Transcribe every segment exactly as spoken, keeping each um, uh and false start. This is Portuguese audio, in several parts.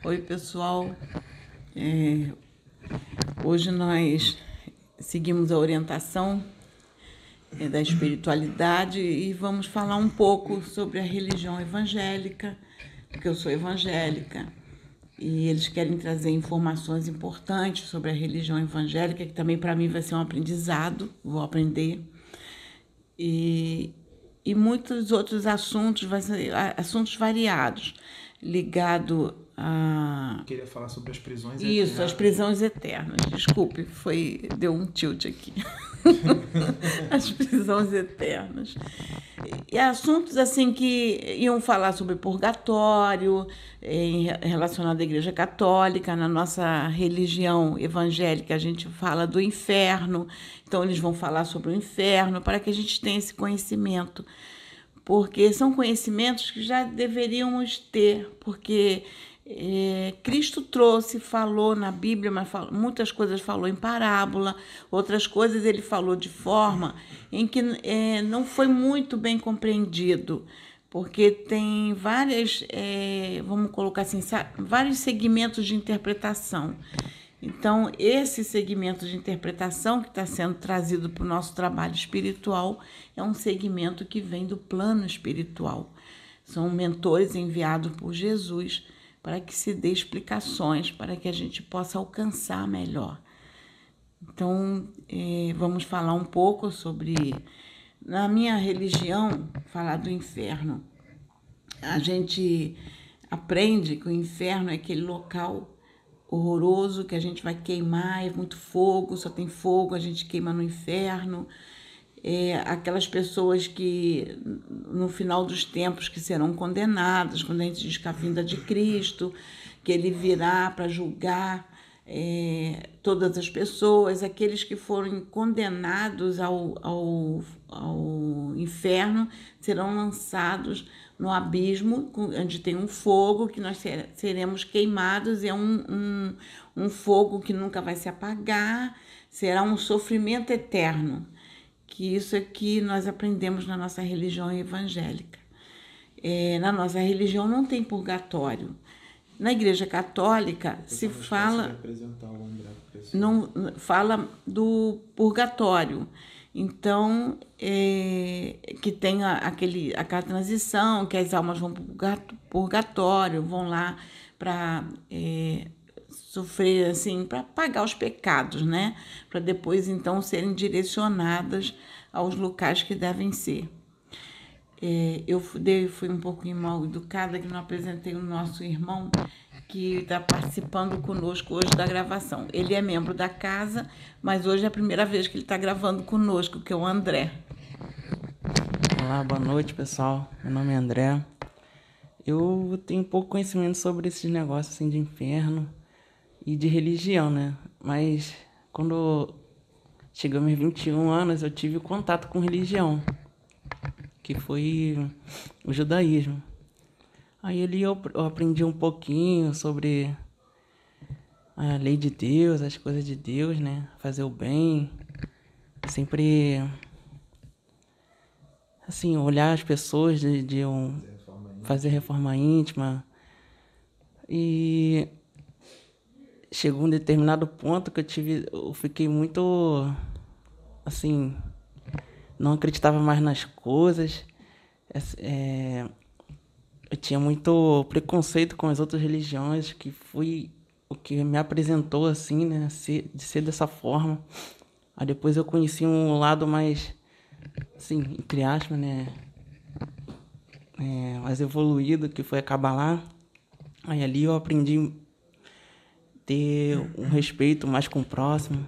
Oi, pessoal. É, hoje nós seguimos a orientação é, da espiritualidade e vamos falar um pouco sobre a religião evangélica, porque eu sou evangélica e eles querem trazer informações importantes sobre a religião evangélica, que também para mim vai ser um aprendizado, vou aprender. E, e muitos outros assuntos, vai ser, assuntos variados, ligado a... Eu queria falar sobre as prisões Isso, eternas. as prisões eternas. Desculpe, foi, deu um tilt aqui. As prisões eternas. E assuntos assim que iam falar sobre purgatório, em, relacionado à Igreja Católica. Na nossa religião evangélica, a gente fala do inferno. Então, eles vão falar sobre o inferno para que a gente tenha esse conhecimento. Porque são conhecimentos que já deveríamos ter, porque é, Cristo trouxe, falou na Bíblia, mas falou, muitas coisas falou em parábola, outras coisas ele falou de forma em que é, não foi muito bem compreendido, porque tem várias, é, vamos colocar assim, vários segmentos de interpretação. Então, esse segmento de interpretação que está sendo trazido para o nosso trabalho espiritual é um segmento que vem do plano espiritual. São mentores enviados por Jesus para que se dê explicações, para que a gente possa alcançar melhor. Então, eh, vamos falar um pouco sobre... Na minha religião, falar do inferno. A gente aprende que o inferno é aquele local horroroso, que a gente vai queimar, é muito fogo, só tem fogo, a gente queima no inferno. É, aquelas pessoas que, no final dos tempos, que serão condenadas, quando a gente diz que a vinda de Cristo, que ele virá para julgar é, todas as pessoas, aqueles que forem condenados ao, ao, ao inferno serão lançados no abismo, onde tem um fogo, que nós seremos queimados, é um, um, um fogo que nunca vai se apagar, será um sofrimento eterno, que isso é que nós aprendemos na nossa religião evangélica. É, na nossa religião não tem purgatório. Na Igreja Católica se fala, não, fala do purgatório. Então, é, que tem a, aquele, aquela transição, que as almas vão para o purgatório, vão lá para é, sofrer, assim, para pagar os pecados, né? Para depois, então, serem direcionadas aos locais que devem ser. É, eu fui, fui um pouquinho mal educada, que não apresentei o nosso irmão, que está participando conosco hoje da gravação. Ele é membro da casa, mas hoje é a primeira vez que ele está gravando conosco, que é o André. Olá, boa noite, pessoal. Meu nome é André. Eu tenho pouco conhecimento sobre esses negócios assim, de inferno e de religião, né? Mas quando chegou meus vinte e um anos, eu tive contato com religião, que foi o judaísmo. Aí ali eu, eu aprendi um pouquinho sobre a lei de Deus, as coisas de Deus, né? Fazer o bem, sempre, assim, olhar as pessoas de, de um, fazer reforma íntima. E chegou um determinado ponto que eu tive, eu fiquei muito, assim, não acreditava mais nas coisas. É, eu tinha muito preconceito com as outras religiões, que foi o que me apresentou assim, né, de ser dessa forma. Aí depois eu conheci um lado mais, assim, entre aspas, né, é, mais evoluído, que foi a Kabbalah. Aí ali eu aprendi a ter um respeito mais com o próximo.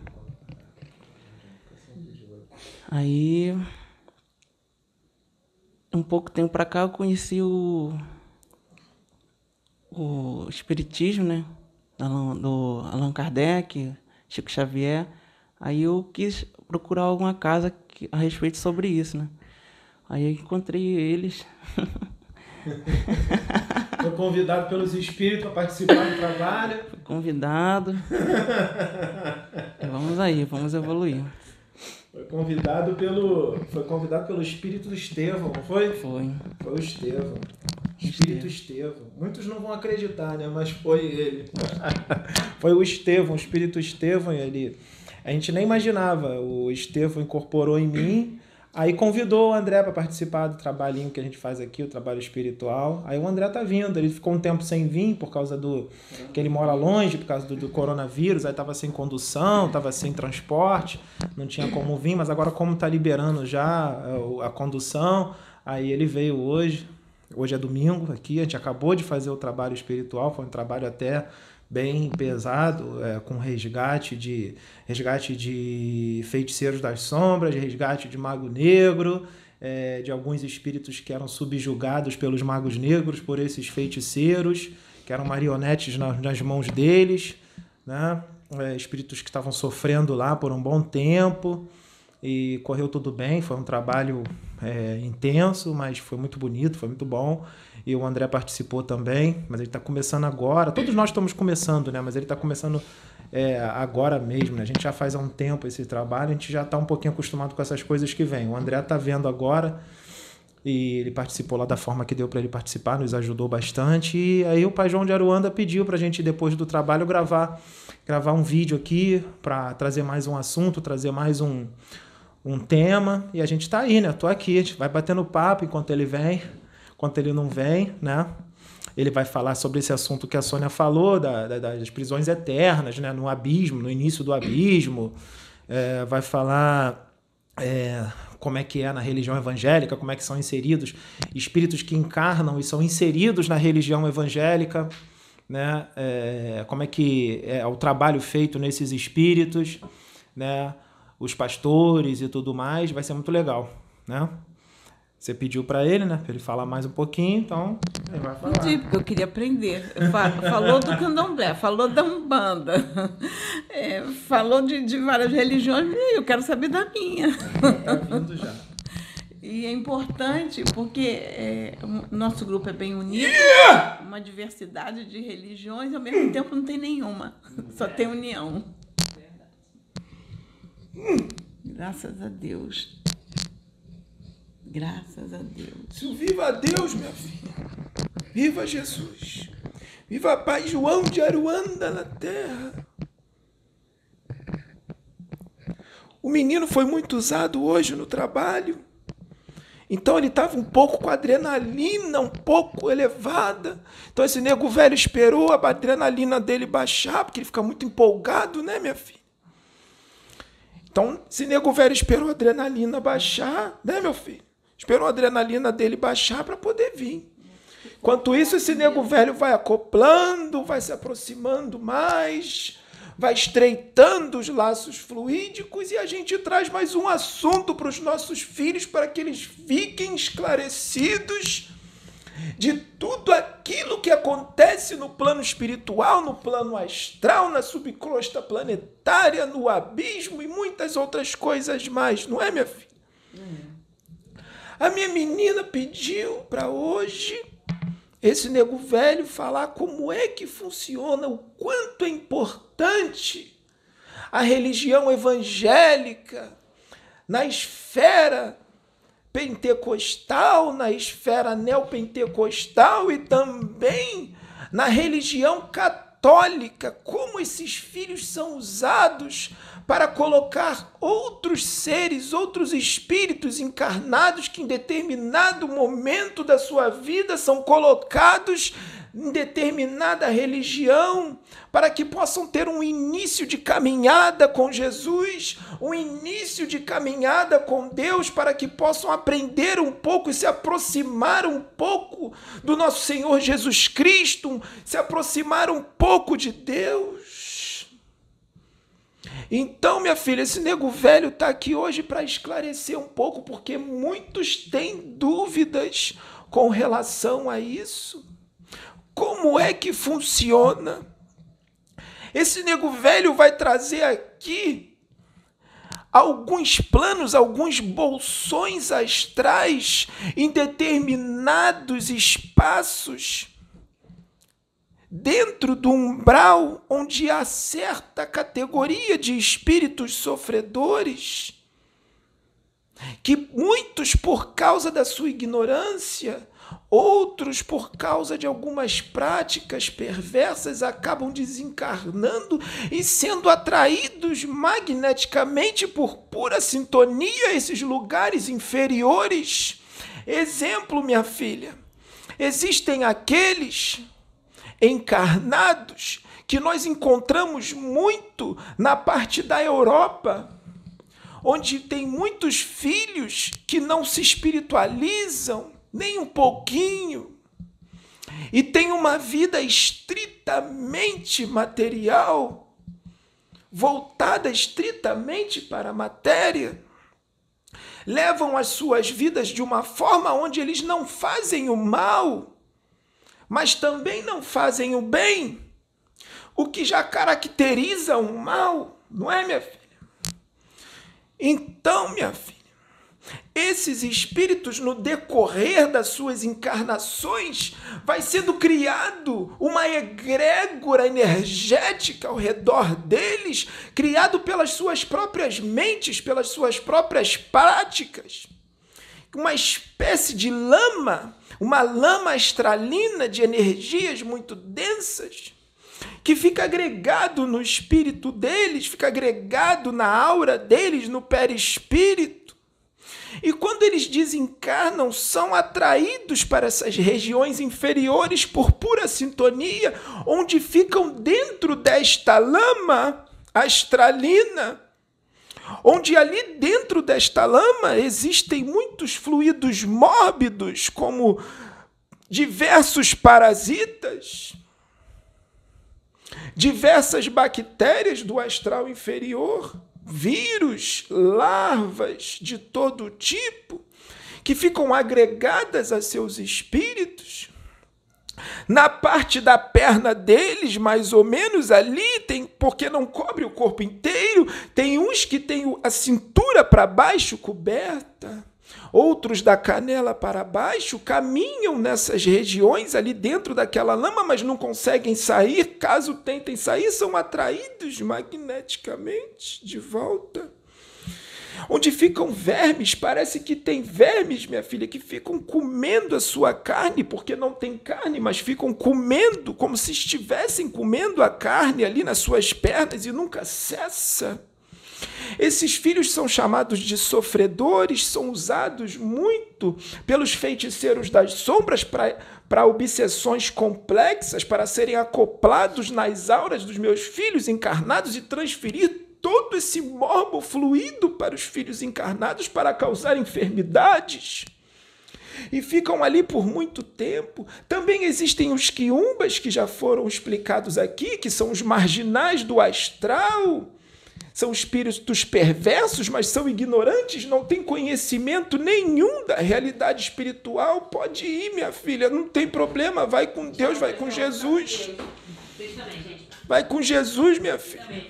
Aí, um pouco tempo pra cá, eu conheci o, o Espiritismo, né? Do, do Allan Kardec, Chico Xavier. Aí eu quis procurar alguma casa que, a respeito sobre isso, né? Aí eu encontrei eles. Foi convidado pelos espíritos a participar do trabalho. Fui convidado. E vamos aí, vamos evoluir. Foi convidado pelo, foi convidado pelo espírito do Estevão, não foi? Foi. Foi o Estevão. Espírito Estevão. Muitos não vão acreditar, né? Mas foi ele. Foi o Estevão, o Espírito Estevão. Ele... A gente nem imaginava. O Estevão incorporou em mim. Aí convidou o André para participar do trabalhinho que a gente faz aqui, o trabalho espiritual. Aí o André tá vindo. Ele ficou um tempo sem vir por causa do... que ele mora longe, por causa do, do coronavírus. Aí tava sem condução, tava sem transporte. Não tinha como vir. Mas agora como tá liberando já a, a condução, aí ele veio hoje. Hoje é domingo aqui. A gente acabou de fazer o trabalho espiritual. Foi um trabalho até... bem pesado, é, com resgate de, resgate de feiticeiros das sombras, resgate de mago negro, é, de alguns espíritos que eram subjugados pelos magos negros, por esses feiticeiros, que eram marionetes nas, nas mãos deles, né? É, espíritos que estavam sofrendo lá por um bom tempo, e correu tudo bem, foi um trabalho é, intenso, mas foi muito bonito, foi muito bom. E o André participou também, mas ele está começando agora. Todos nós estamos começando, né? Mas ele está começando é, agora mesmo, né? A gente já faz há um tempo esse trabalho, a gente já está um pouquinho acostumado com essas coisas que vêm. O André está vendo agora e ele participou lá da forma que deu para ele participar, nos ajudou bastante. E aí o Pai João de Aruanda pediu para a gente, depois do trabalho, gravar, gravar um vídeo aqui para trazer mais um assunto, trazer mais um, um tema. E a gente está aí, né? Estou aqui, a gente vai batendo papo enquanto ele vem. Enquanto ele não vem, né? Ele vai falar sobre esse assunto que a Sônia falou, da, da, das prisões eternas, né? No abismo, no início do abismo. É, vai falar é, como é que é na religião evangélica, como é que são inseridos espíritos que encarnam e são inseridos na religião evangélica, né? É, como é que é o trabalho feito nesses espíritos, né? Os pastores e tudo mais. Vai ser muito legal, né? Você pediu para ele, né? Para ele falar mais um pouquinho, então ele vai falar. Pedi, porque eu queria aprender. Falou do candomblé, falou da Umbanda, é, falou de, de várias religiões, e eu quero saber da minha. Está vindo já. E é importante porque é, o nosso grupo é bem unido, uma diversidade de religiões, e ao mesmo tempo não tem nenhuma, só tem união. Graças a Deus. Graças a Deus. Viva a Deus, minha filha. Viva Jesus. Viva Pai João de Aruanda na terra. O menino foi muito usado hoje no trabalho. Então ele estava um pouco com a adrenalina um pouco elevada. Então esse nego velho esperou a adrenalina dele baixar, porque ele fica muito empolgado, né, minha filha? Então esse nego velho esperou a adrenalina baixar, né, meu filho? Esperou a adrenalina dele baixar para poder vir. Enquanto isso, esse nego velho vai acoplando, vai se aproximando mais, vai estreitando os laços fluídicos, e a gente traz mais um assunto para os nossos filhos, para que eles fiquem esclarecidos de tudo aquilo que acontece no plano espiritual, no plano astral, na subcrosta planetária, no abismo e muitas outras coisas mais. Não é, minha filha? Hum. A minha menina pediu para hoje esse nego velho falar como é que funciona, o quanto é importante a religião evangélica na esfera pentecostal, na esfera neopentecostal e também na religião católica, como esses filhos são usados para colocar outros seres, outros espíritos encarnados que em determinado momento da sua vida são colocados em determinada religião, para que possam ter um início de caminhada com Jesus, um início de caminhada com Deus, para que possam aprender um pouco e se aproximar um pouco do nosso Senhor Jesus Cristo, se aproximar um pouco de Deus. Então, minha filha, esse nego velho está aqui hoje para esclarecer um pouco, porque muitos têm dúvidas com relação a isso. Como é que funciona? Esse nego velho vai trazer aqui alguns planos, alguns bolsões astrais em determinados espaços dentro do umbral onde há certa categoria de espíritos sofredores. que muitos, por causa da sua ignorância, outros, por causa de algumas práticas perversas, acabam desencarnando e sendo atraídos magneticamente por pura sintonia a esses lugares inferiores. Exemplo, minha filha, existem aqueles encarnados que nós encontramos muito na parte da Europa, onde tem muitos filhos que não se espiritualizam nem um pouquinho e tem uma vida estritamente material, voltada estritamente para a matéria, levam as suas vidas de uma forma onde eles não fazem o mal, mas também não fazem o bem, o que já caracteriza o mal, não é, minha filha? Então, minha filha, esses espíritos, no decorrer das suas encarnações, vai sendo criado uma egrégora energética ao redor deles, criado pelas suas próprias mentes, pelas suas próprias práticas. Uma espécie de lama, uma lama astralina de energias muito densas, que fica agregado no espírito deles, fica agregado na aura deles, no perispírito. E quando eles desencarnam, são atraídos para essas regiões inferiores por pura sintonia, onde ficam dentro desta lama astralina, onde ali dentro desta lama existem muitos fluidos mórbidos, como diversos parasitas, diversas bactérias do astral inferior, vírus, larvas de todo tipo, que ficam agregadas a seus espíritos. Na parte da perna deles, mais ou menos ali, tem, porque não cobre o corpo inteiro, tem uns que têm a cintura para baixo coberta, outros da canela para baixo, caminham nessas regiões ali dentro daquela lama, mas não conseguem sair. Caso tentem sair, são atraídos magneticamente de volta. Onde ficam vermes, parece que tem vermes, minha filha, que ficam comendo a sua carne, porque não tem carne, mas ficam comendo, como se estivessem comendo a carne ali nas suas pernas e nunca cessa. Esses filhos são chamados de sofredores, são usados muito pelos feiticeiros das sombras para obsessões complexas, para serem acoplados nas auras dos meus filhos encarnados e transferir todo esse morbo fluido para os filhos encarnados para causar enfermidades. E ficam ali por muito tempo. Também existem os quiumbas, que já foram explicados aqui, que são os marginais do astral. São espíritos perversos, mas são ignorantes, não têm conhecimento nenhum da realidade espiritual. Pode ir, minha filha, não tem problema, vai com Deus, vai com Jesus. Vai com Jesus, minha filha.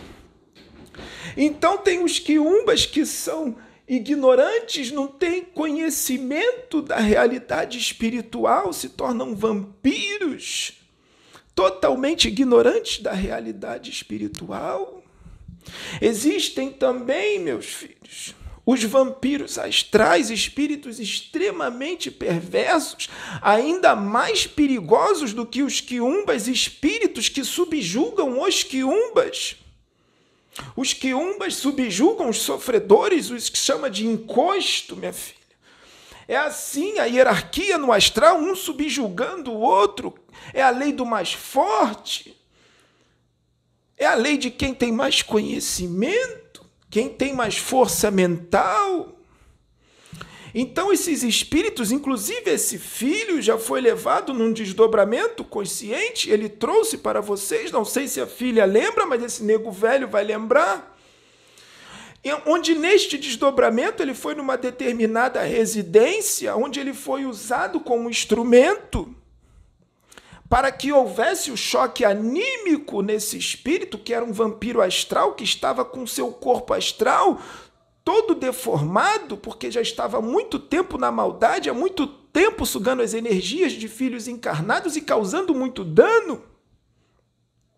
Então tem os quiumbas que são ignorantes, não têm conhecimento da realidade espiritual, se tornam vampiros, totalmente ignorantes da realidade espiritual. Existem também, meus filhos, os vampiros astrais, espíritos extremamente perversos, ainda mais perigosos do que os quiumbas, espíritos que subjugam os quiumbas. Os quiumbas subjugam os sofredores, os que chama de encosto, minha filha. É assim a hierarquia no astral, um subjugando o outro. É a lei do mais forte. É a lei de quem tem mais conhecimento, quem tem mais força mental. Então esses espíritos, inclusive esse filho, já foi levado num desdobramento consciente, ele trouxe para vocês, não sei se a filha lembra, mas esse nego velho vai lembrar, onde neste desdobramento ele foi numa determinada residência, onde ele foi usado como instrumento para que houvesse o choque anímico nesse espírito, que era um vampiro astral, que estava com seu corpo astral todo deformado, porque já estava há muito tempo na maldade, há muito tempo sugando as energias de filhos encarnados e causando muito dano.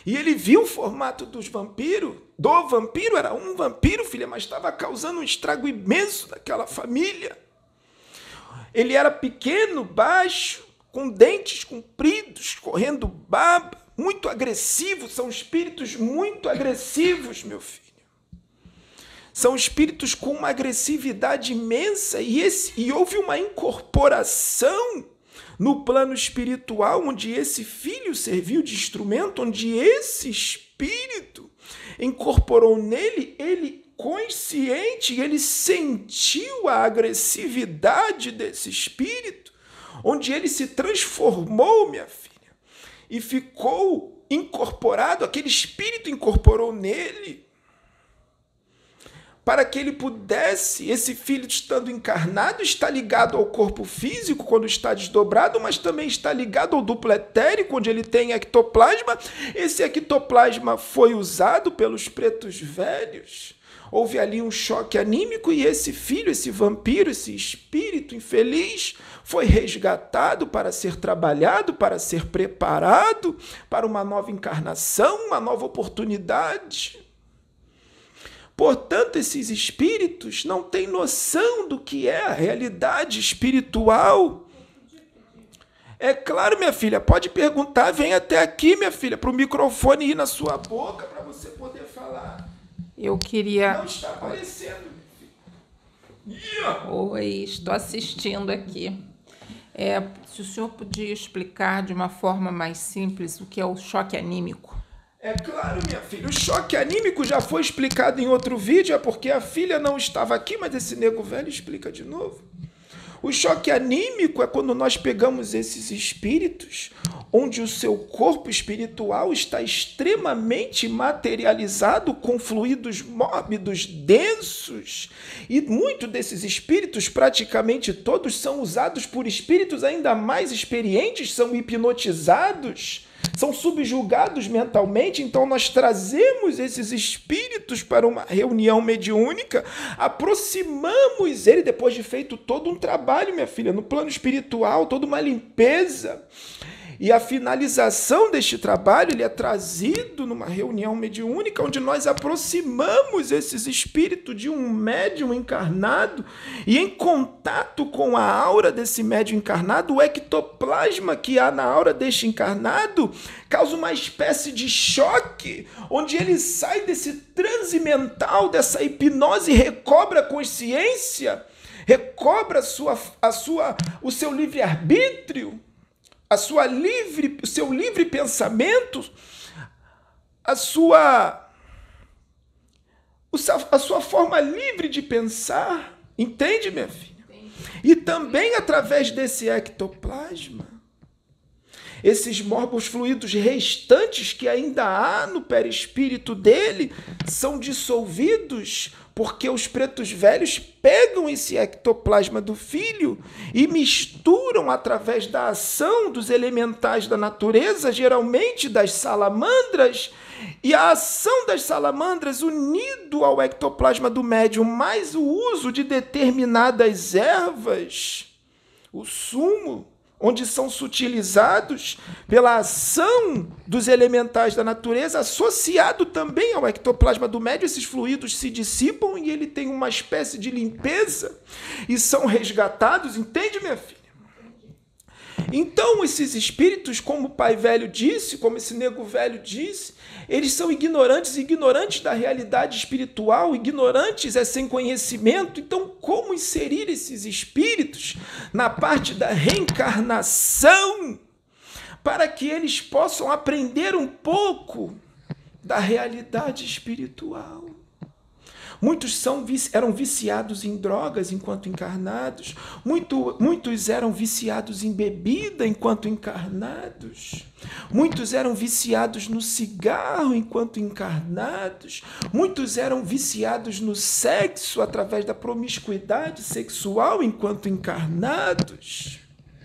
E ele viu o formato dos vampiros, do vampiro, era um vampiro, filha, mas estava causando um estrago imenso naquela família. Ele era pequeno, baixo, com dentes compridos, correndo baba, muito agressivo, são espíritos muito agressivos, meu filho. São espíritos com uma agressividade imensa, e, esse, e houve uma incorporação no plano espiritual, onde esse filho serviu de instrumento, onde esse espírito incorporou nele, ele consciente, ele sentiu a agressividade desse espírito, onde ele se transformou, minha filha, e ficou incorporado, aquele espírito incorporou nele, para que ele pudesse, esse filho estando encarnado, está ligado ao corpo físico quando está desdobrado, mas também está ligado ao duplo etérico, onde ele tem ectoplasma. Esse ectoplasma foi usado pelos pretos velhos. Houve ali um choque anímico e esse filho, esse vampiro, esse espírito infeliz, foi resgatado para ser trabalhado, para ser preparado para uma nova encarnação, uma nova oportunidade. Portanto, esses espíritos não têm noção do que é a realidade espiritual. É claro, minha filha, pode perguntar, vem até aqui, minha filha, para o microfone ir na sua boca para você poder falar. Eu queria... Não está aparecendo, minha filha. Yeah. Oi, estou assistindo aqui. É, se o senhor podia explicar de uma forma mais simples o que é o choque anímico. É claro, minha filha, o choque anímico já foi explicado em outro vídeo, é porque a filha não estava aqui, mas esse nego velho explica de novo. O choque anímico é quando nós pegamos esses espíritos, onde o seu corpo espiritual está extremamente materializado com fluidos mórbidos, densos, e muitos desses espíritos, praticamente todos, são usados por espíritos ainda mais experientes, são hipnotizados, são subjugados mentalmente. Então nós trazemos esses espíritos para uma reunião mediúnica, aproximamos ele, depois de feito todo um trabalho, minha filha, no plano espiritual, toda uma limpeza. E a finalização deste trabalho, ele é trazido numa reunião mediúnica, onde nós aproximamos esses espíritos de um médium encarnado, e em contato com a aura desse médium encarnado, o ectoplasma que há na aura deste encarnado causa uma espécie de choque, onde ele sai desse transe mental, dessa hipnose, e recobra a consciência, recobra a sua, a sua, o seu livre-arbítrio, a sua livre, o seu livre pensamento, a sua, a sua forma livre de pensar. Entende, minha filha? Entendi. E também através desse ectoplasma, esses morbos fluidos restantes que ainda há no perispírito dele são dissolvidos, porque os pretos velhos pegam esse ectoplasma do filho e misturam através da ação dos elementais da natureza, geralmente das salamandras, e a ação das salamandras unido ao ectoplasma do médium, mais o uso de determinadas ervas, o sumo, onde são sutilizados pela ação dos elementais da natureza, associado também ao ectoplasma do médium, esses fluidos se dissipam e ele tem uma espécie de limpeza e são resgatados. Entende, minha filha? Então, esses espíritos, como o pai velho disse, como esse nego velho disse, eles são ignorantes, ignorantes da realidade espiritual, ignorantes é sem conhecimento. Então, como inserir esses espíritos na parte da reencarnação para que eles possam aprender um pouco da realidade espiritual? Muitos são, eram viciados em drogas enquanto encarnados. Muito, muitos eram viciados em bebida enquanto encarnados. Muitos eram viciados no cigarro enquanto encarnados. Muitos eram viciados no sexo através da promiscuidade sexual enquanto encarnados.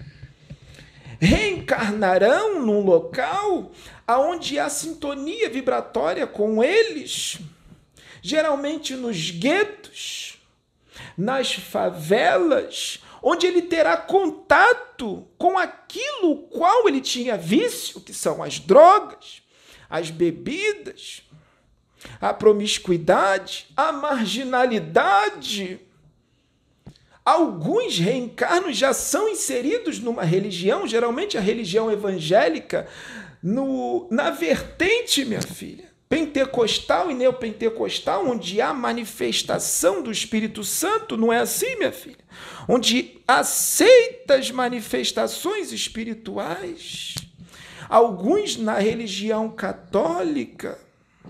Reencarnarão num local onde há sintonia vibratória com eles, geralmente nos guetos, nas favelas, onde ele terá contato com aquilo qual ele tinha vício, que são as drogas, as bebidas, a promiscuidade, a marginalidade. Alguns reencarnos já são inseridos numa religião, geralmente a religião evangélica, no, na vertente, minha filha, pentecostal e neopentecostal, onde há manifestação do Espírito Santo, não é assim, minha filha? Onde aceita as manifestações espirituais. Alguns na religião católica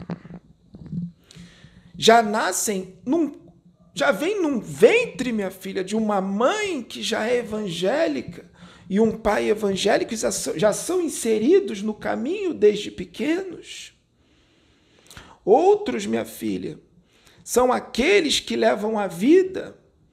já nascem, num, já vem num ventre, minha filha, de uma mãe que já é evangélica e um pai evangélico, já são, já são inseridos no caminho desde pequenos. Outros, minha filha, são aqueles que levam a vida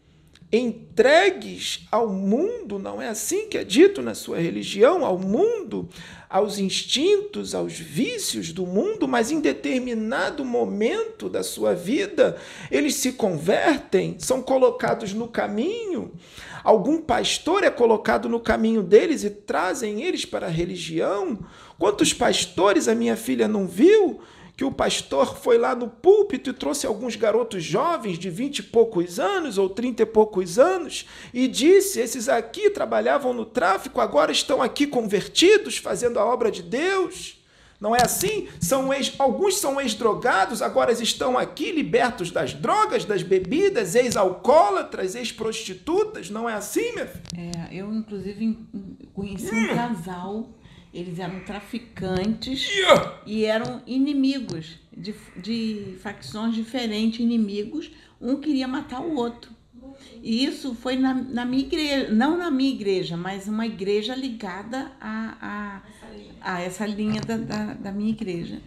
entregues ao mundo, não é assim que é dito na sua religião, ao mundo, aos instintos, aos vícios do mundo, mas em determinado momento da sua vida, eles se convertem, são colocados no caminho, algum pastor é colocado no caminho deles e trazem eles para a religião. Quantos pastores a minha filha não viu? Que o pastor foi lá no púlpito e trouxe alguns garotos jovens de vinte e poucos anos ou trinta e poucos anos e disse, esses aqui trabalhavam no tráfico, agora estão aqui convertidos, fazendo a obra de Deus. Não é assim? São ex, alguns são ex-drogados, agora estão aqui libertos das drogas, das bebidas, ex-alcoólatras, ex-prostitutas. Não é assim, minha filha? É, eu, inclusive, conheci um casal. Eles eram traficantes e eram inimigos, de, de facções diferentes, inimigos. Um queria matar o outro. E isso foi na, na minha igreja, não na minha igreja, mas uma igreja ligada a, a, a essa linha da, da, da minha igreja.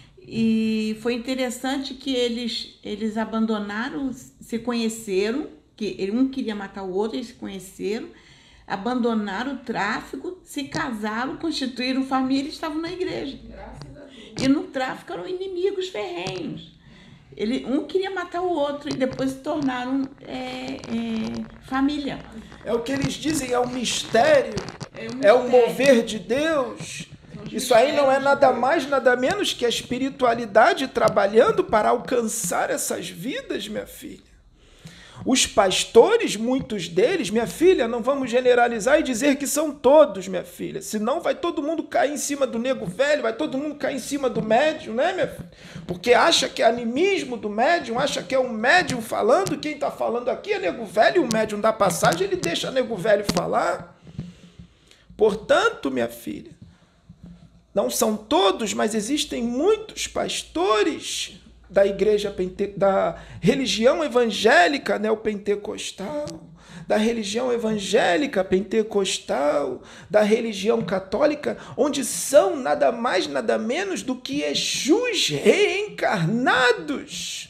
E foi interessante que eles, eles abandonaram, se conheceram, que um queria matar o outro, eles se conheceram, abandonaram o tráfico, se casaram, constituíram família e estavam na igreja. E no tráfico eram inimigos ferrenhos. Ele, um queria matar o outro e depois se tornaram é, é, família. É o que eles dizem, é um mistério, é um, é um mistério. mover de Deus. Isso aí não é nada mais, nada menos que a espiritualidade trabalhando para alcançar essas vidas, minha filha. Os pastores, muitos deles, minha filha, não vamos generalizar e dizer que são todos, minha filha. Senão vai todo mundo cair em cima do nego velho, vai todo mundo cair em cima do médium, né, minha filha? Porque acha que é animismo do médium, acha que é um médium falando, quem está falando aqui é nego velho, e o médium dá passagem, ele deixa nego velho falar. Portanto, minha filha, não são todos, mas existem muitos pastores da igreja, da religião evangélica neopentecostal, da religião evangélica pentecostal, da religião católica, onde são nada mais, nada menos do que Exus reencarnados,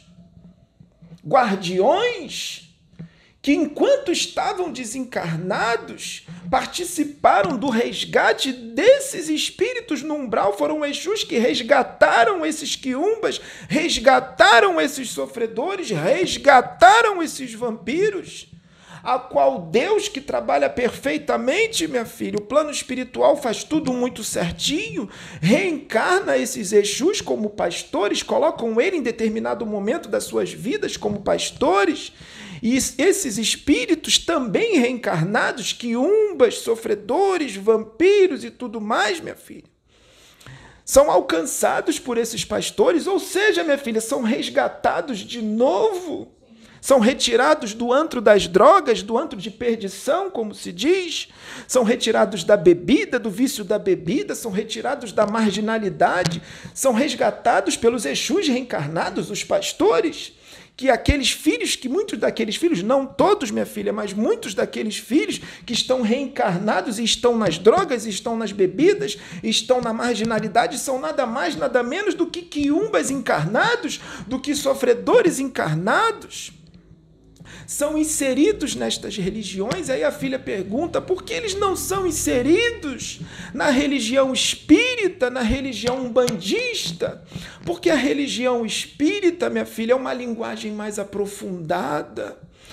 guardiões, que enquanto estavam desencarnados, participaram do resgate desses espíritos no umbral, foram Exus que resgataram esses quiumbas, resgataram esses sofredores, resgataram esses vampiros, a qual Deus, que trabalha perfeitamente, minha filha, o plano espiritual faz tudo muito certinho, reencarna esses Exus como pastores, colocam ele em determinado momento das suas vidas como pastores, e esses espíritos também reencarnados, quiumbas, sofredores, vampiros e tudo mais, minha filha, são alcançados por esses pastores, ou seja, minha filha, são resgatados de novo, são retirados do antro das drogas, do antro de perdição, como se diz, são retirados da bebida, do vício da bebida, são retirados da marginalidade, são resgatados pelos Exus reencarnados, os pastores, que aqueles filhos, que muitos daqueles filhos, não todos, minha filha, mas muitos daqueles filhos que estão reencarnados e estão nas drogas, estão nas bebidas, estão na marginalidade, são nada mais, nada menos do que quiumbas encarnados, do que sofredores encarnados. São inseridos nestas religiões. Aí a filha pergunta por que eles não são inseridos na religião espírita, na religião umbandista? Porque a religião espírita, minha filha, é uma linguagem mais aprofundada.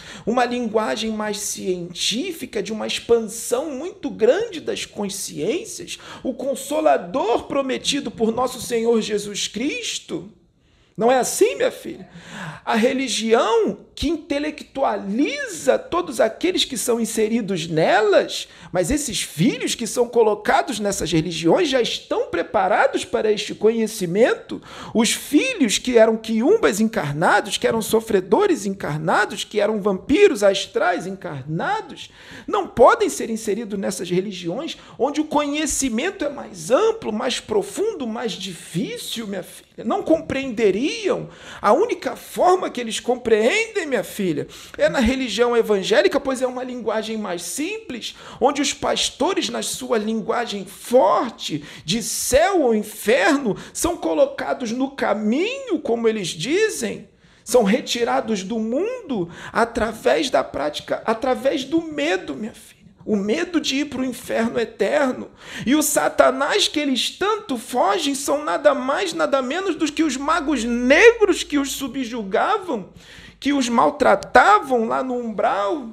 uma linguagem mais científica, de uma expansão muito grande das consciências, o Consolador prometido por nosso Senhor Jesus Cristo. Não é assim, minha filha? A religião que intelectualiza todos aqueles que são inseridos nelas, mas esses filhos que são colocados nessas religiões já estão preparados para este conhecimento. Os filhos que eram quiumbas encarnados, que eram sofredores encarnados, que eram vampiros astrais encarnados, não podem ser inseridos nessas religiões onde o conhecimento é mais amplo, mais profundo, mais difícil, minha filha. Não compreenderiam. A única forma que eles compreendem, minha filha, é na religião evangélica, pois é uma linguagem mais simples, onde os pastores, na sua linguagem forte, de céu ou inferno, são colocados no caminho, como eles dizem, são retirados do mundo através da prática, através do medo, minha filha. O medo de ir para o inferno eterno. E o Satanás que eles tanto fogem são nada mais, nada menos do que os magos negros que os subjugavam, que os maltratavam lá no umbral,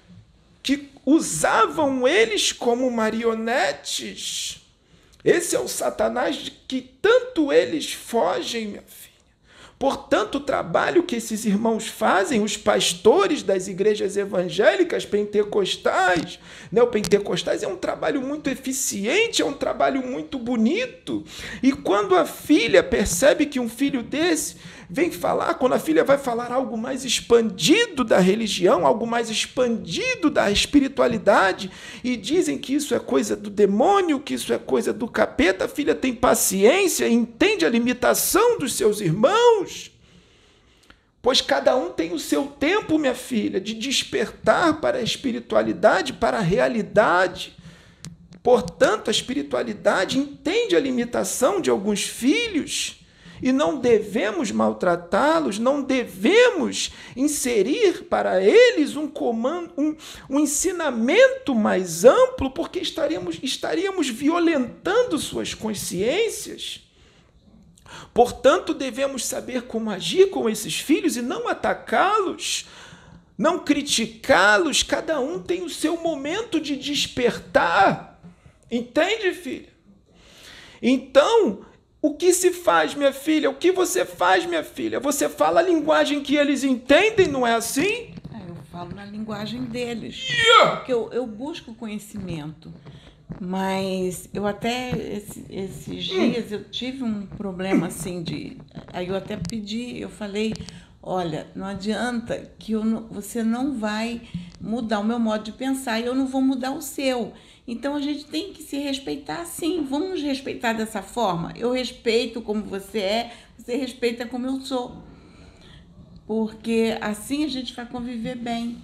que usavam eles como marionetes. Esse é o Satanás de que tanto eles fogem, minha filha. Portanto, o trabalho que esses irmãos fazem, os pastores das igrejas evangélicas pentecostais, neopentecostais, é um trabalho muito eficiente, é um trabalho muito bonito. E quando a filha percebe que um filho desse vem falar, quando a filha vai falar algo mais expandido da religião, algo mais expandido da espiritualidade, e dizem que isso é coisa do demônio, que isso é coisa do capeta, a filha tem paciência, entende a limitação dos seus irmãos, pois cada um tem o seu tempo, minha filha, de despertar para a espiritualidade, para a realidade. Portanto, a espiritualidade entende a limitação de alguns filhos, e não devemos maltratá-los, não devemos inserir para eles um comando, um, um ensinamento mais amplo, porque estaríamos, estaríamos violentando suas consciências. Portanto, devemos saber como agir com esses filhos e não atacá-los, não criticá-los. Cada um tem o seu momento de despertar. Entende, filha? Então, o que se faz, minha filha? O que você faz, minha filha? Você fala a linguagem que eles entendem, não é assim? É, eu falo na linguagem deles. Yeah! Porque eu, eu busco conhecimento. Mas eu até, esse, esses dias, eu tive um problema assim de... Aí eu até pedi, eu falei, olha, não adianta que eu não, você não vai mudar o meu modo de pensar e eu não vou mudar o seu. Então, a gente tem que se respeitar sim. Vamos respeitar dessa forma? Eu respeito como você é, você respeita como eu sou. Porque assim a gente vai conviver bem.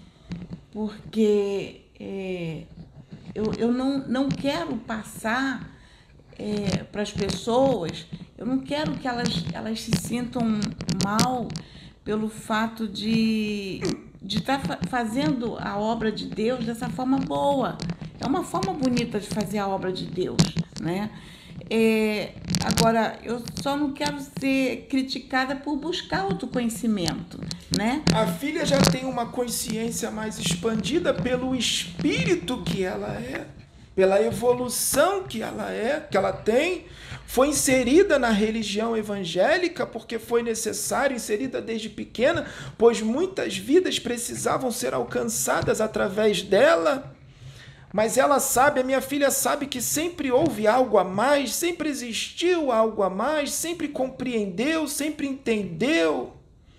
Porque é, eu, eu não, não quero passar é, para as pessoas, eu não quero que elas, elas se sintam mal pelo fato de de estar fa- fazendo a obra de Deus dessa forma boa. É uma forma bonita de fazer a obra de Deus, né? É, agora, eu só não quero ser criticada por buscar autoconhecimento, né? A filha já tem uma consciência mais expandida pelo espírito que ela é, pela evolução que ela é, que ela tem. Foi inserida na religião evangélica porque foi necessário, inserida desde pequena, pois muitas vidas precisavam ser alcançadas através dela. Mas ela sabe, a minha filha sabe que sempre houve algo a mais, sempre existiu algo a mais, sempre compreendeu, sempre entendeu.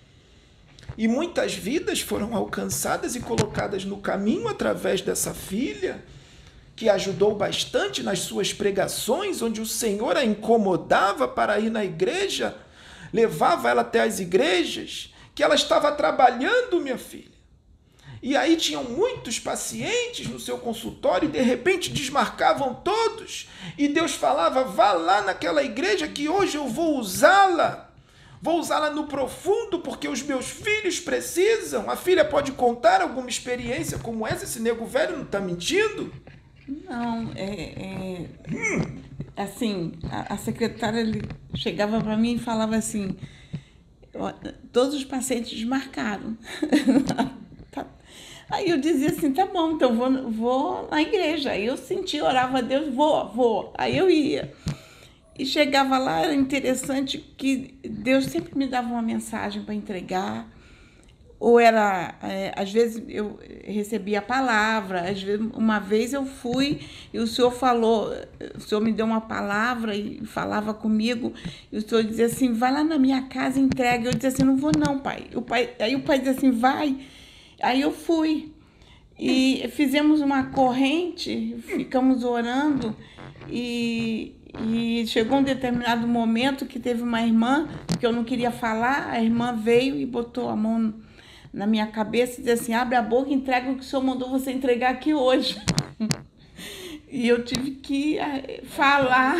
E muitas vidas foram alcançadas e colocadas no caminho através dessa filha, que ajudou bastante nas suas pregações, onde o Senhor a incomodava para ir na igreja, levava ela até as igrejas, que ela estava trabalhando, minha filha. E aí tinham muitos pacientes no seu consultório e de repente desmarcavam todos. E Deus falava, vá lá naquela igreja que hoje eu vou usá-la. Vou usá-la no profundo porque os meus filhos precisam. A filha pode contar alguma experiência como essa? Esse nego velho não está mentindo? Não, é... é hum. Assim, a, a secretária ele chegava para mim e falava assim, todos os pacientes desmarcaram. Aí eu dizia assim, tá bom, então vou, vou na igreja. Aí eu sentia, orava a Deus, vou, vou. Aí eu ia. E chegava lá, era interessante que Deus sempre me dava uma mensagem para entregar. Ou era, é, às vezes eu recebia a palavra, às vezes, uma vez eu fui e o senhor falou, o senhor me deu uma palavra e falava comigo, e o senhor dizia assim, vai lá na minha casa e entrega. Eu dizia assim, não vou não, pai. O pai. Aí o pai dizia assim, vai. Aí eu fui. E fizemos uma corrente, ficamos orando, e, e chegou um determinado momento que teve uma irmã, que eu não queria falar, a irmã veio e botou a mão na minha cabeça e disse assim, abre a boca e entrega o que o senhor mandou você entregar aqui hoje. E eu tive que falar.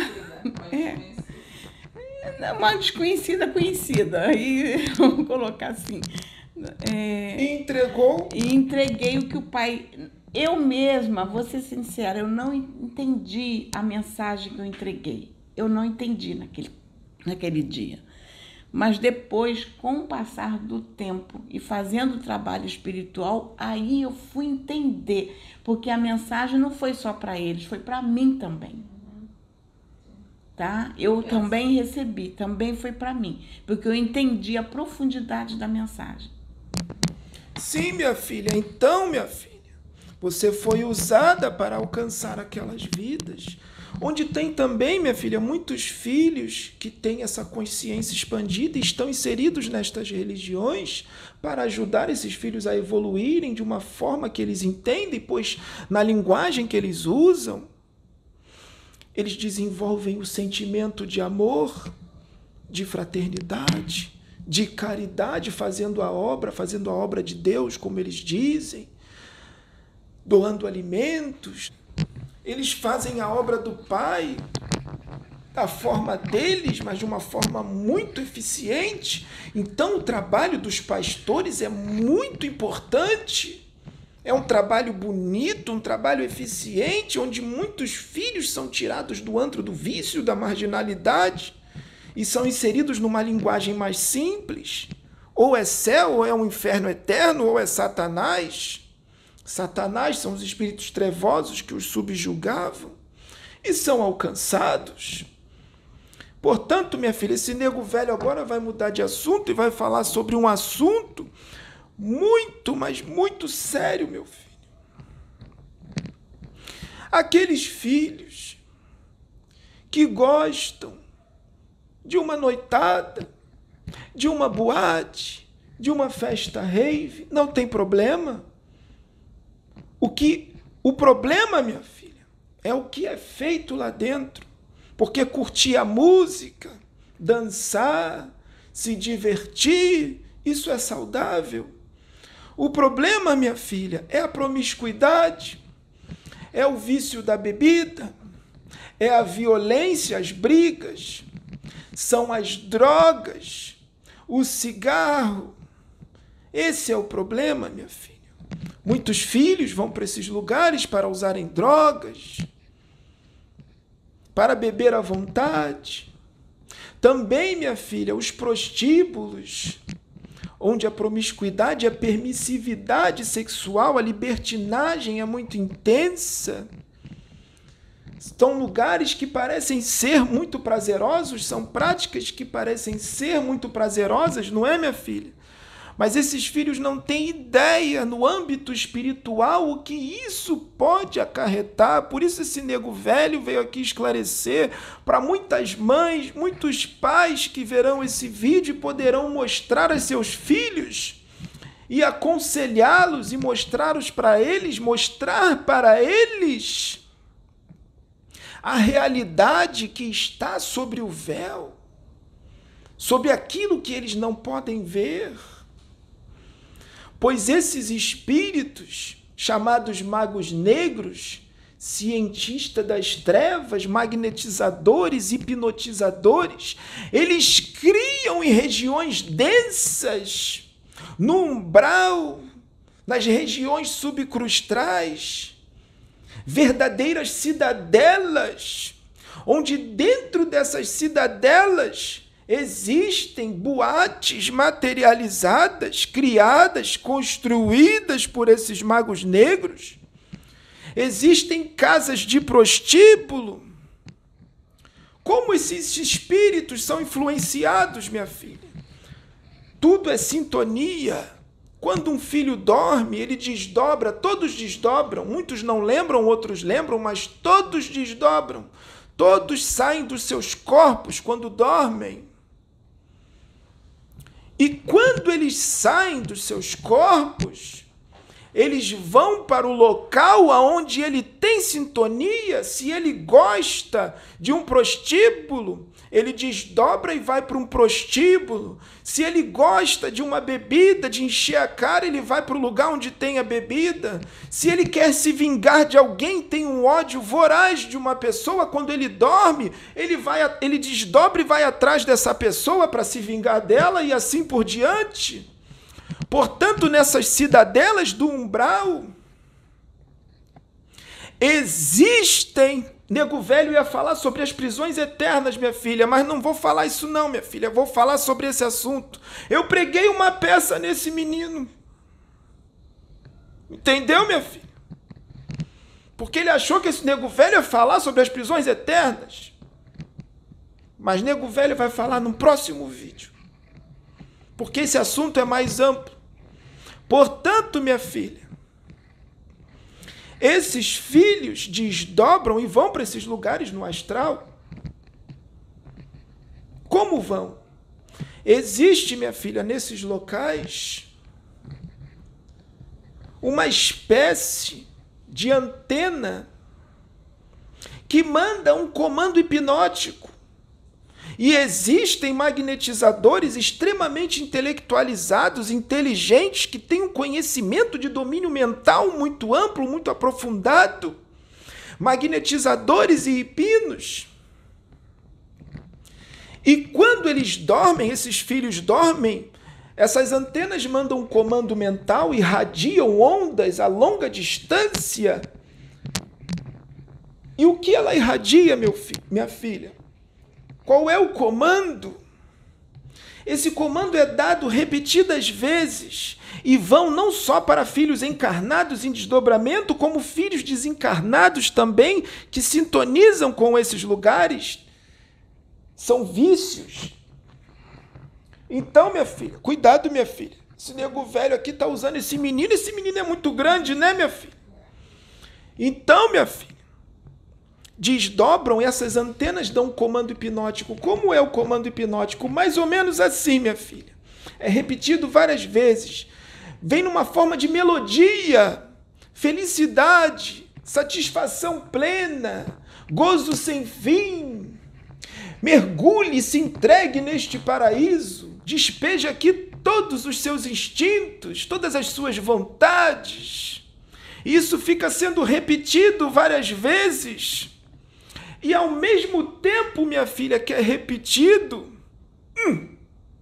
É, uma desconhecida conhecida, aí vamos colocar assim. É, E entregou? E entreguei o que o pai... Eu mesma, vou ser sincera, eu não entendi a mensagem que eu entreguei. Eu não entendi naquele, naquele dia. Mas depois, com o passar do tempo e fazendo o trabalho espiritual, aí eu fui entender. Porque a mensagem não foi só para eles, foi para mim também. Tá? Eu também recebi, também foi para mim. Porque eu entendi a profundidade da mensagem. Sim, minha filha. Então, minha filha, você foi usada para alcançar aquelas vidas, onde tem também, minha filha, muitos filhos que têm essa consciência expandida e estão inseridos nestas religiões para ajudar esses filhos a evoluírem de uma forma que eles entendem, pois na linguagem que eles usam, eles desenvolvem o sentimento de amor, de fraternidade, de caridade, fazendo a obra, fazendo a obra de Deus, como eles dizem, doando alimentos. Eles fazem a obra do Pai da forma deles, mas de uma forma muito eficiente. Então, o trabalho dos pastores é muito importante. É um trabalho bonito, um trabalho eficiente, onde muitos filhos são tirados do antro do vício, da marginalidade, e são inseridos numa linguagem mais simples. Ou é céu, ou é um inferno eterno, ou é Satanás. Satanás são os espíritos trevosos que os subjugavam e são alcançados. Portanto, minha filha, esse nego velho agora vai mudar de assunto e vai falar sobre um assunto muito, mas muito sério, meu filho. Aqueles filhos que gostam de uma noitada, de uma boate, de uma festa rave, não tem problema. O que o problema, minha filha, é o que é feito lá dentro. Porque curtir a música, dançar, se divertir, isso é saudável. O problema, minha filha, é a promiscuidade, é o vício da bebida, é a violência, as brigas, são as drogas, o cigarro. Esse é o problema, minha filha. Muitos filhos vão para esses lugares para usarem drogas, para beber à vontade. Também, minha filha, os prostíbulos, onde a promiscuidade, a permissividade sexual, a libertinagem é muito intensa. São lugares que parecem ser muito prazerosos, são práticas que parecem ser muito prazerosas, não é, minha filha? Mas esses filhos não têm ideia no âmbito espiritual o que isso pode acarretar. Por isso esse nego velho veio aqui esclarecer para muitas mães, muitos pais que verão esse vídeo e poderão mostrar a seus filhos e aconselhá-los e mostrar-os para eles, mostrar para eles a realidade que está sobre o véu, sobre aquilo que eles não podem ver. Pois esses espíritos, chamados magos negros, cientistas das trevas, magnetizadores, hipnotizadores, eles criam em regiões densas, no umbral, nas regiões subcrustais, verdadeiras cidadelas, onde dentro dessas cidadelas Existem boates materializadas, criadas, construídas por esses magos negros. Existem casas de prostíbulo. Como esses espíritos são influenciados, minha filha? Tudo é sintonia. Quando um filho dorme, ele desdobra, todos desdobram. Muitos não lembram, outros lembram, mas todos desdobram. Todos saem dos seus corpos quando dormem. E quando eles saem dos seus corpos, eles vão para o local onde ele tem sintonia. Se ele gosta de um prostíbulo, ele desdobra e vai para um prostíbulo. Se ele gosta de uma bebida, de encher a cara, ele vai para o lugar onde tem a bebida. Se ele quer se vingar de alguém, tem um ódio voraz de uma pessoa, quando ele dorme, ele, vai, ele desdobra e vai atrás dessa pessoa para se vingar dela e assim por diante. Portanto, nessas cidadelas do umbral, existem... Nego Velho ia falar sobre as prisões eternas, minha filha, mas não vou falar isso não, minha filha. Vou falar sobre esse assunto. Eu preguei uma peça nesse menino. Entendeu, minha filha? Porque ele achou que esse Nego Velho ia falar sobre as prisões eternas. Mas Nego Velho vai falar no próximo vídeo. Porque esse assunto é mais amplo. Portanto, minha filha, esses filhos desdobram e vão para esses lugares no astral. Como vão? Existe, minha filha, nesses locais, uma espécie de antena que manda um comando hipnótico. E existem magnetizadores extremamente intelectualizados, inteligentes, que têm um conhecimento de domínio mental muito amplo, muito aprofundado. Magnetizadores e hipnos. E quando eles dormem, esses filhos dormem, essas antenas mandam um comando mental, irradiam ondas a longa distância. E o que ela irradia, meu fi- minha filha? Qual é o comando? Esse comando é dado repetidas vezes e vão não só para filhos encarnados em desdobramento, como filhos desencarnados também, que sintonizam com esses lugares. São vícios. Então, minha filha, cuidado, minha filha. Esse Nego Velho aqui está usando esse menino. Esse menino é muito grande, né, minha filha? Então, minha filha, desdobram, essas antenas dão um comando hipnótico. Como é o comando hipnótico? Mais ou menos assim, minha filha. É repetido várias vezes. Vem numa forma de melodia, felicidade, satisfação plena, gozo sem fim. Mergulhe e se entregue neste paraíso. Despeje aqui todos os seus instintos, todas as suas vontades. Isso fica sendo repetido várias vezes. E ao mesmo tempo, minha filha, que é repetido, hum,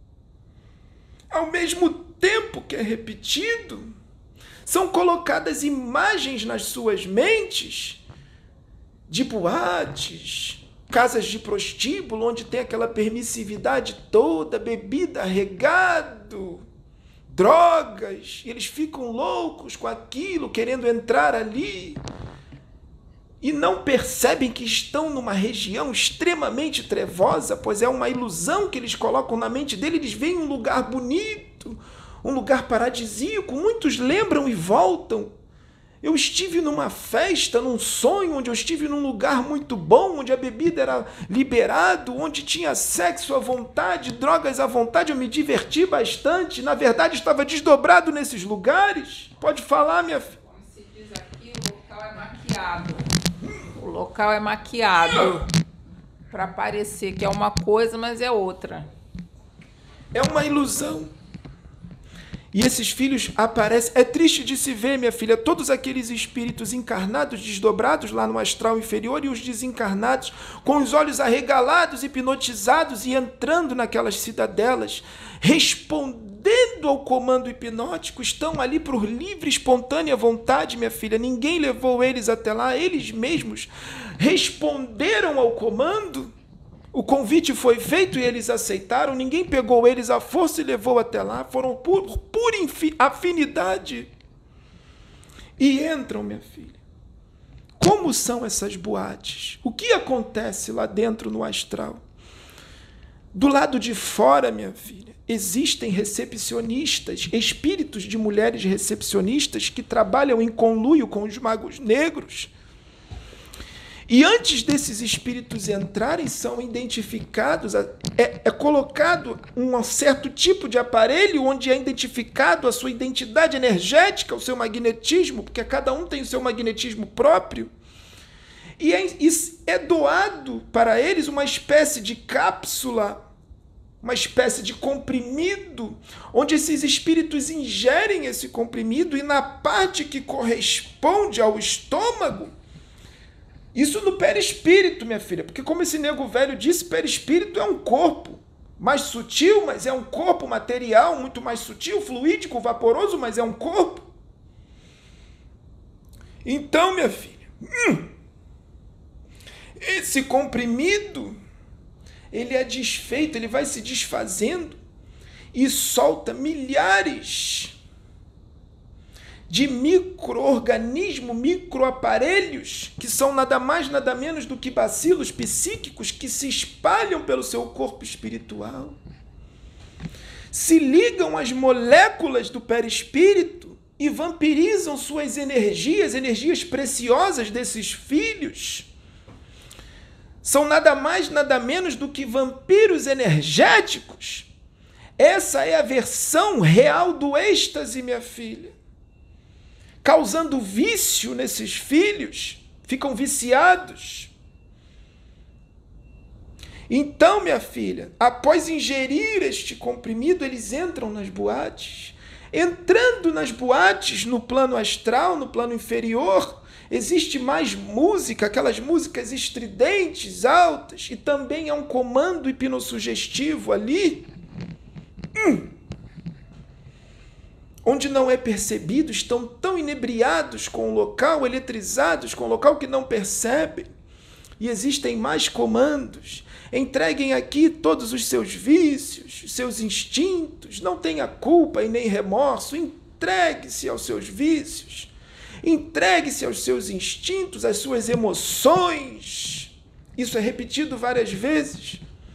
ao mesmo tempo que é repetido, são colocadas imagens nas suas mentes de boates, casas de prostíbulo, onde tem aquela permissividade toda, bebida, regado, drogas, e eles ficam loucos com aquilo, querendo entrar ali, e não percebem que estão numa região extremamente trevosa, pois é uma ilusão que eles colocam na mente dele. Eles veem um lugar bonito, um lugar paradisíaco, muitos lembram e voltam. Eu estive numa festa, num sonho, onde eu estive num lugar muito bom, onde a bebida era liberada, onde tinha sexo à vontade, drogas à vontade, eu me diverti bastante, na verdade estava desdobrado nesses lugares. Pode falar, minha filha. Como se diz aqui, o local é maquiado. O local é maquiado para parecer que é uma coisa, mas é outra. É uma ilusão. E esses filhos aparecem... É triste de se ver, minha filha, todos aqueles espíritos encarnados, desdobrados lá no astral inferior, e os desencarnados, com os olhos arregalados, hipnotizados e entrando naquelas cidadelas, respondendo ao comando hipnótico, estão ali por livre, espontânea vontade, minha filha. Ninguém levou eles até lá, eles mesmos responderam ao comando. O convite foi feito e eles aceitaram. Ninguém pegou eles à força e levou até lá. Foram por pura afinidade. E entram, minha filha. Como são essas boates? O que acontece lá dentro no astral? Do lado de fora, minha filha, existem recepcionistas, espíritos de mulheres recepcionistas que trabalham em conluio com os magos negros. E antes desses espíritos entrarem, são identificados, é, é colocado um certo tipo de aparelho onde é identificado a sua identidade energética, o seu magnetismo, porque cada um tem o seu magnetismo próprio. E é, é doado para eles uma espécie de cápsula, uma espécie de comprimido, onde esses espíritos ingerem esse comprimido e na parte que corresponde ao estômago, isso no perispírito, minha filha, porque como esse nego velho disse, perispírito é um corpo mais sutil, mas é um corpo material, muito mais sutil, fluídico, vaporoso, mas é um corpo. Então, minha filha, hum, esse comprimido, ele é desfeito, ele vai se desfazendo e solta milhares de micro-organismos, microaparelhos, que são nada mais, nada menos do que bacilos psíquicos que se espalham pelo seu corpo espiritual, se ligam às moléculas do perispírito e vampirizam suas energias, energias preciosas desses filhos. São nada mais, nada menos do que vampiros energéticos. Essa é a versão real do êxtase, minha filha. Causando vício nesses filhos, ficam viciados. Então, minha filha, após ingerir este comprimido, eles entram nas boates. Entrando nas boates, no plano astral, no plano inferior, existe mais música, aquelas músicas estridentes, altas, e também há um comando hipnossugestivo ali. Hum. Onde não é percebido, estão tão inebriados com o local, eletrizados com o local que não percebem. E existem mais comandos. Entreguem aqui todos os seus vícios, os seus instintos, não tenha culpa e nem remorso, entregue-se aos seus vícios, entregue-se aos seus instintos, às suas emoções. Isso é repetido várias vezes.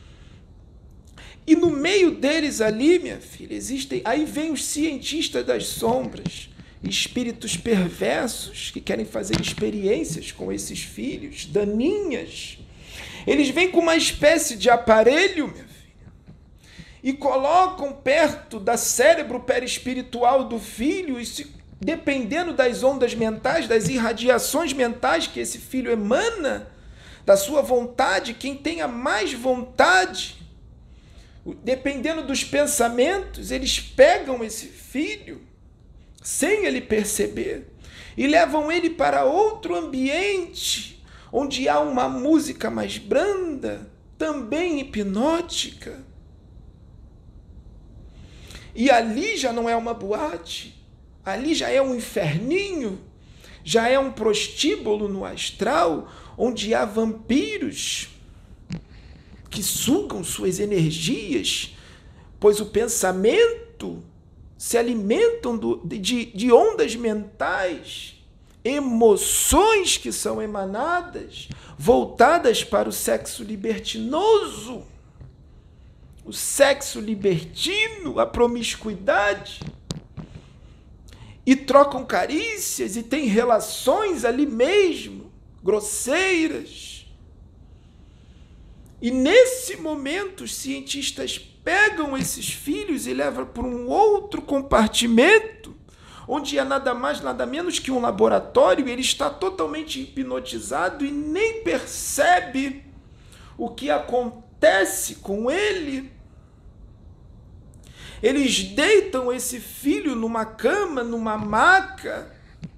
E no meio deles ali, minha filha, existem... Aí vem os cientistas das sombras, espíritos perversos que querem fazer experiências com esses filhos, daninhas. Eles vêm com uma espécie de aparelho, minha filha, e colocam perto da cérebro perispiritual do filho, e se, dependendo das ondas mentais, das irradiações mentais que esse filho emana, da sua vontade, quem tenha mais vontade... Dependendo dos pensamentos, eles pegam esse filho, sem ele perceber, e levam ele para outro ambiente, onde há uma música mais branda, também hipnótica. E ali já não é uma boate, ali já é um inferninho, já é um prostíbulo no astral, onde há vampiros que sugam suas energias, pois o pensamento se alimentam do, de, de ondas mentais, emoções que são emanadas, voltadas para o sexo libertinoso, o sexo libertino, a promiscuidade, e trocam carícias e têm relações ali mesmo, grosseiras. E nesse momento, os cientistas pegam esses filhos e levam para um outro compartimento, onde é nada mais, nada menos que um laboratório, e ele está totalmente hipnotizado e nem percebe o que acontece com ele. Eles deitam esse filho numa cama, numa maca,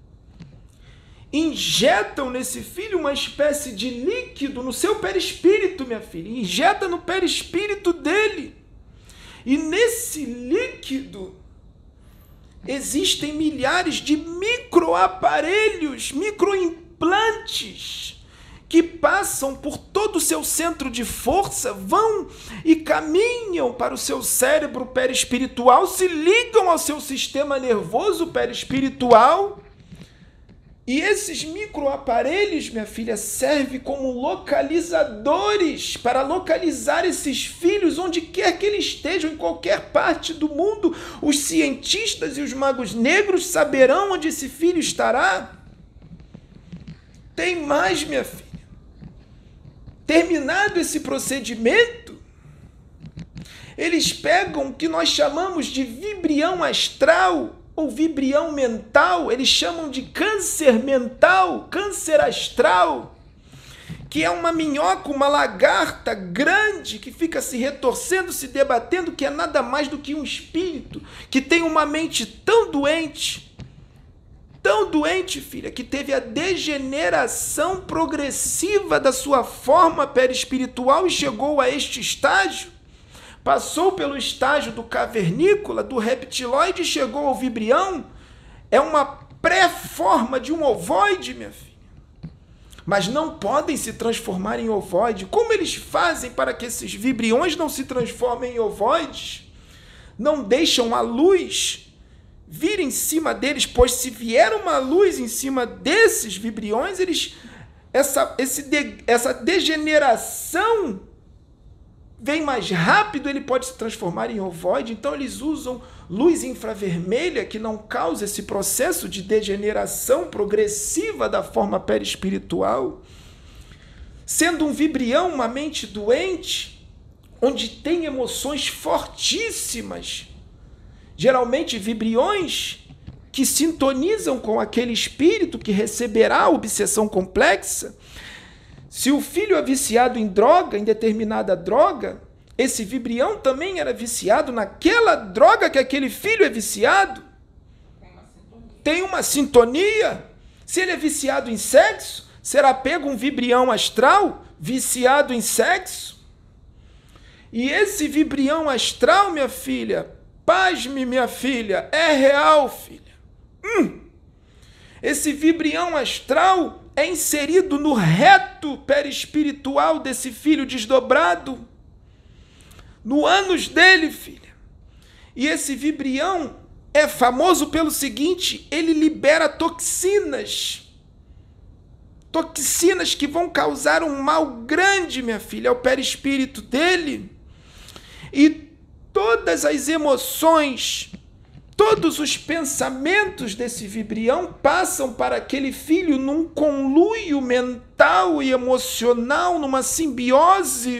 injetam nesse filho uma espécie de líquido no seu perispírito, minha filha. Injeta no perispírito dele. E nesse líquido existem milhares de microaparelhos, microimplantes, que passam por todo o seu centro de força, vão e caminham para o seu cérebro perispiritual, se ligam ao seu sistema nervoso perispiritual. E esses microaparelhos, minha filha, servem como localizadores para localizar esses filhos onde quer que eles estejam, em qualquer parte do mundo. Os cientistas e os magos negros saberão onde esse filho estará. Tem mais, minha filha. Terminado esse procedimento, eles pegam o que nós chamamos de vibrião astral ou vibrião mental, eles chamam de câncer mental, câncer astral, que é uma minhoca, uma lagarta grande que fica se retorcendo, se debatendo, que é nada mais do que um espírito que tem uma mente tão doente, tão doente, filha, que teve a degeneração progressiva da sua forma perispiritual e chegou a este estágio. Passou pelo estágio do cavernícola, do reptiloide e chegou ao vibrião. É uma pré-forma de um ovoide, minha filha. Mas não podem se transformar em ovoide. Como eles fazem para que esses vibriões não se transformem em ovoides? Não deixam a luz vir em cima deles, pois se vier uma luz em cima desses vibriões, eles, essa, esse de, essa degeneração vem mais rápido, ele pode se transformar em ovoide. Então eles usam luz infravermelha que não causa esse processo de degeneração progressiva da forma perispiritual. Sendo um vibrião uma mente doente, onde tem emoções fortíssimas, geralmente vibriões que sintonizam com aquele espírito que receberá a obsessão complexa. Se o filho é viciado em droga, em determinada droga, esse vibrião também era viciado naquela droga que aquele filho é viciado. Tem uma sintonia. Se ele é viciado em sexo, será pego um vibrião astral viciado em sexo. E esse vibrião astral, minha filha, pasme, minha filha, é real, filha. Hum. Esse vibrião astral é inserido no reto perispiritual desse filho desdobrado, no ânus dele, filha. E esse vibrião é famoso pelo seguinte: ele libera toxinas, toxinas que vão causar um mal grande, minha filha, ao perispírito dele. E todas as emoções, todos os pensamentos desse vibrião passam para aquele filho num conluio mental e emocional, numa simbiose.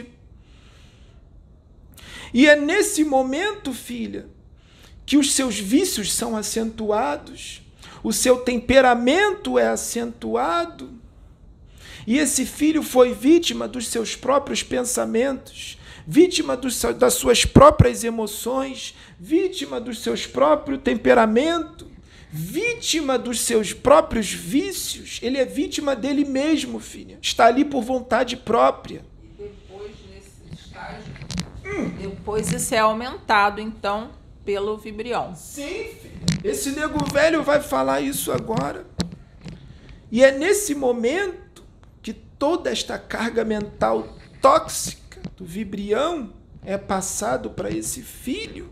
E é nesse momento, filha, que os seus vícios são acentuados, o seu temperamento é acentuado. E esse filho foi vítima dos seus próprios pensamentos, vítima dos, das suas próprias emoções, vítima dos seus próprios temperamentos, vítima dos seus próprios vícios. Ele é vítima dele mesmo, filha. Está ali por vontade própria. E depois, nesse estágio, hum. depois isso é aumentado, então, pelo vibrião. Sim, filha. Esse nego velho vai falar isso agora. E é nesse momento que toda esta carga mental tóxica do vibrião é passado para esse filho.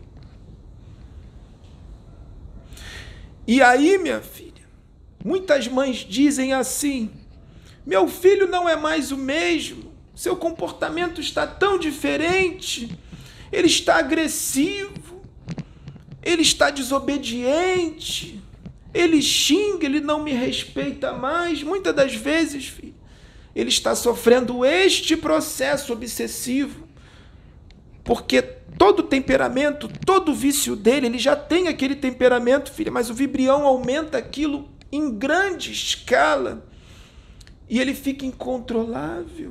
E aí, minha filha, muitas mães dizem assim: meu filho não é mais o mesmo, seu comportamento está tão diferente, ele está agressivo, ele está desobediente, ele xinga, ele não me respeita mais. Muitas das vezes, filho, ele está sofrendo este processo obsessivo, porque todo temperamento, todo vício dele, ele já tem aquele temperamento, filha, mas o vibrião aumenta aquilo em grande escala e ele fica incontrolável.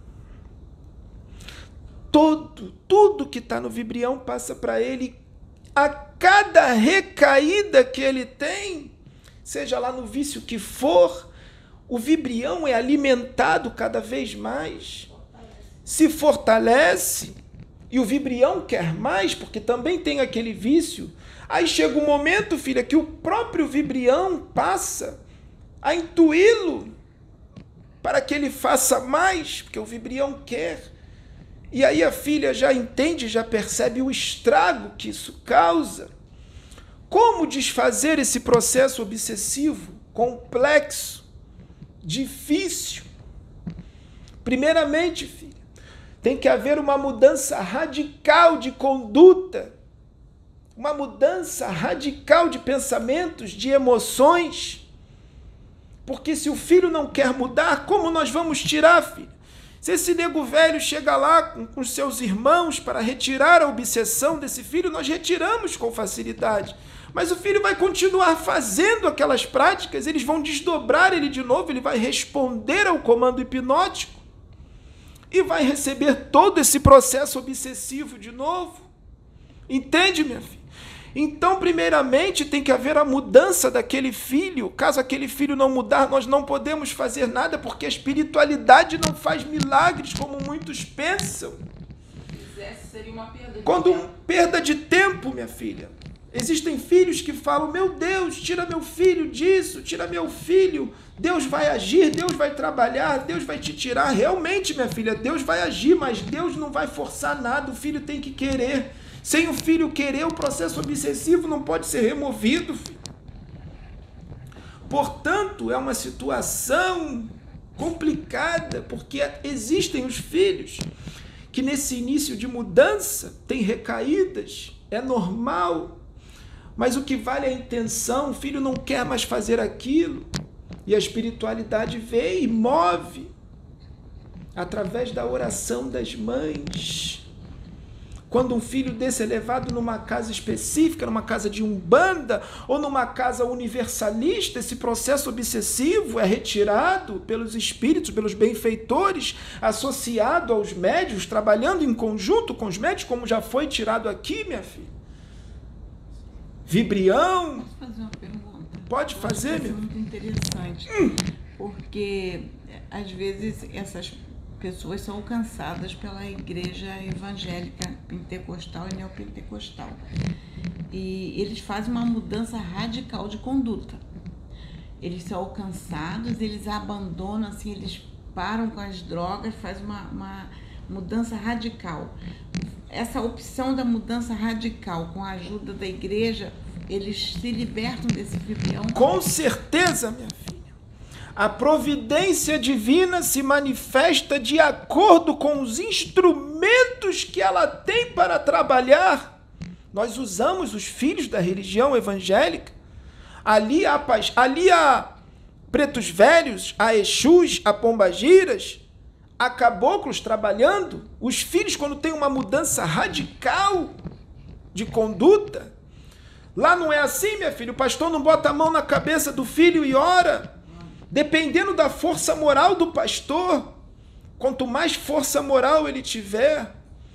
Todo, tudo que está no vibrião passa para ele. A cada recaída que ele tem, seja lá no vício que for, o vibrião é alimentado cada vez mais, se fortalece, e o vibrião quer mais, porque também tem aquele vício. Aí chega um momento, filha, que o próprio vibrião passa a intuí-lo para que ele faça mais, porque o Vibrião quer. E aí a filha já entende, já percebe o estrago que isso causa. Como desfazer esse processo obsessivo, complexo, difícil? Primeiramente, filha, tem que haver uma mudança radical de conduta, uma mudança radical de pensamentos, de emoções. Porque se o filho não quer mudar, como nós vamos tirar, filho? Se esse nego velho chega lá com, com seus irmãos para retirar a obsessão desse filho, nós retiramos com facilidade. Mas o filho vai continuar fazendo aquelas práticas, eles vão desdobrar ele de novo, ele vai responder ao comando hipnótico e vai receber todo esse processo obsessivo de novo. Entende, minha filha? Então, primeiramente, tem que haver a mudança daquele filho. Caso aquele filho não mudar, nós não podemos fazer nada, porque a espiritualidade não faz milagres, como muitos pensam. Se fizesse, seria uma perda de Quando tempo. perda de tempo, minha filha. Existem filhos que falam, meu Deus, tira meu filho disso, tira meu filho. Deus vai agir, Deus vai trabalhar, Deus vai te tirar. Realmente, minha filha, Deus vai agir, mas Deus não vai forçar nada, o filho tem que querer. Sem o filho querer, o processo obsessivo não pode ser removido, filho. Portanto, é uma situação complicada, porque existem os filhos que nesse início de mudança têm recaídas, é normal, mas o que vale é a intenção. O filho não quer mais fazer aquilo, e a espiritualidade vem e move através da oração das mães. Quando um filho desse é levado numa casa específica, numa casa de umbanda ou numa casa universalista, esse processo obsessivo é retirado pelos espíritos, pelos benfeitores, associado aos médiuns, trabalhando em conjunto com os médiuns, como já foi tirado aqui, minha filha. Vibrião. Posso fazer uma pergunta? Pode fazer, meu. É muito interessante, Hum. porque às vezes essas pessoas são alcançadas pela igreja evangélica pentecostal e neopentecostal. E eles fazem uma mudança radical de conduta. Eles são alcançados, eles abandonam, assim, eles param com as drogas, fazem uma, uma mudança radical. Essa opção da mudança radical, com a ajuda da igreja, eles se libertam desse vibrião? Com certeza, minha filha. A providência divina se manifesta de acordo com os instrumentos que ela tem para trabalhar. Nós usamos os filhos da religião evangélica. Ali há, ali há pretos velhos, há exus, há pombagiras, há caboclos trabalhando. Os filhos, quando tem uma mudança radical de conduta, lá não é assim, minha filha. O pastor não bota a mão na cabeça do filho e ora. Dependendo da força moral do pastor, quanto mais força moral ele tiver,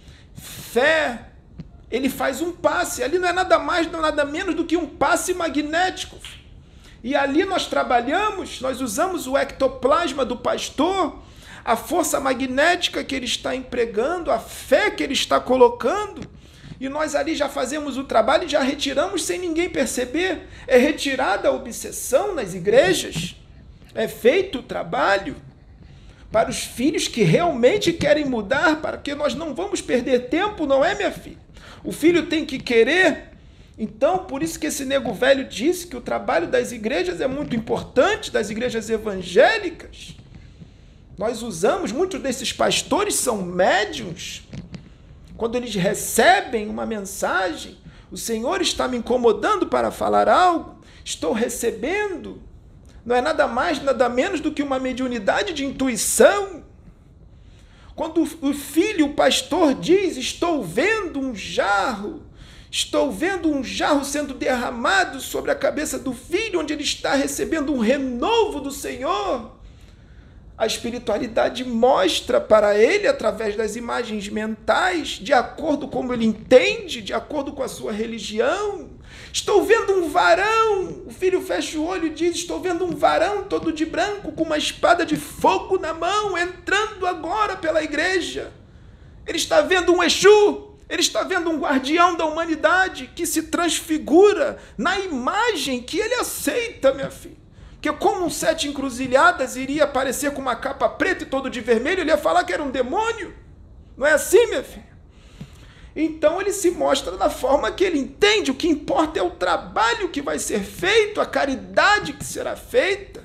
fé, ele faz um passe. Ali não é nada mais, não é nada menos do que um passe magnético. E ali nós trabalhamos, nós usamos o ectoplasma do pastor, a força magnética que ele está empregando, a fé que ele está colocando, e nós ali já fazemos o trabalho e já retiramos sem ninguém perceber. É retirada a obsessão nas igrejas. É feito o trabalho para os filhos que realmente querem mudar, para que nós não vamos perder tempo, não é, minha filha? O filho tem que querer. Então, por isso que esse nego velho disse que o trabalho das igrejas é muito importante, das igrejas evangélicas. Nós usamos, muitos desses pastores são médiuns. Quando eles recebem uma mensagem, o Senhor está me incomodando para falar algo, estou recebendo. Não é nada mais, nada menos do que uma mediunidade de intuição. Quando o filho, o pastor diz, estou vendo um jarro, estou vendo um jarro sendo derramado sobre a cabeça do filho, onde ele está recebendo um renovo do Senhor. A espiritualidade mostra para ele, através das imagens mentais, de acordo com como ele entende, de acordo com a sua religião. Estou vendo um varão. O filho fecha o olho e diz, estou vendo um varão todo de branco, com uma espada de fogo na mão, entrando agora pela igreja. Ele está vendo um Exu, ele está vendo um guardião da humanidade que se transfigura na imagem que ele aceita, minha filha. que como um sete encruzilhadas iria aparecer com uma capa preta e todo de vermelho, ele ia falar que era um demônio. Não é assim, minha filha? Então ele se mostra da forma que ele entende. O que importa é o trabalho que vai ser feito, a caridade que será feita.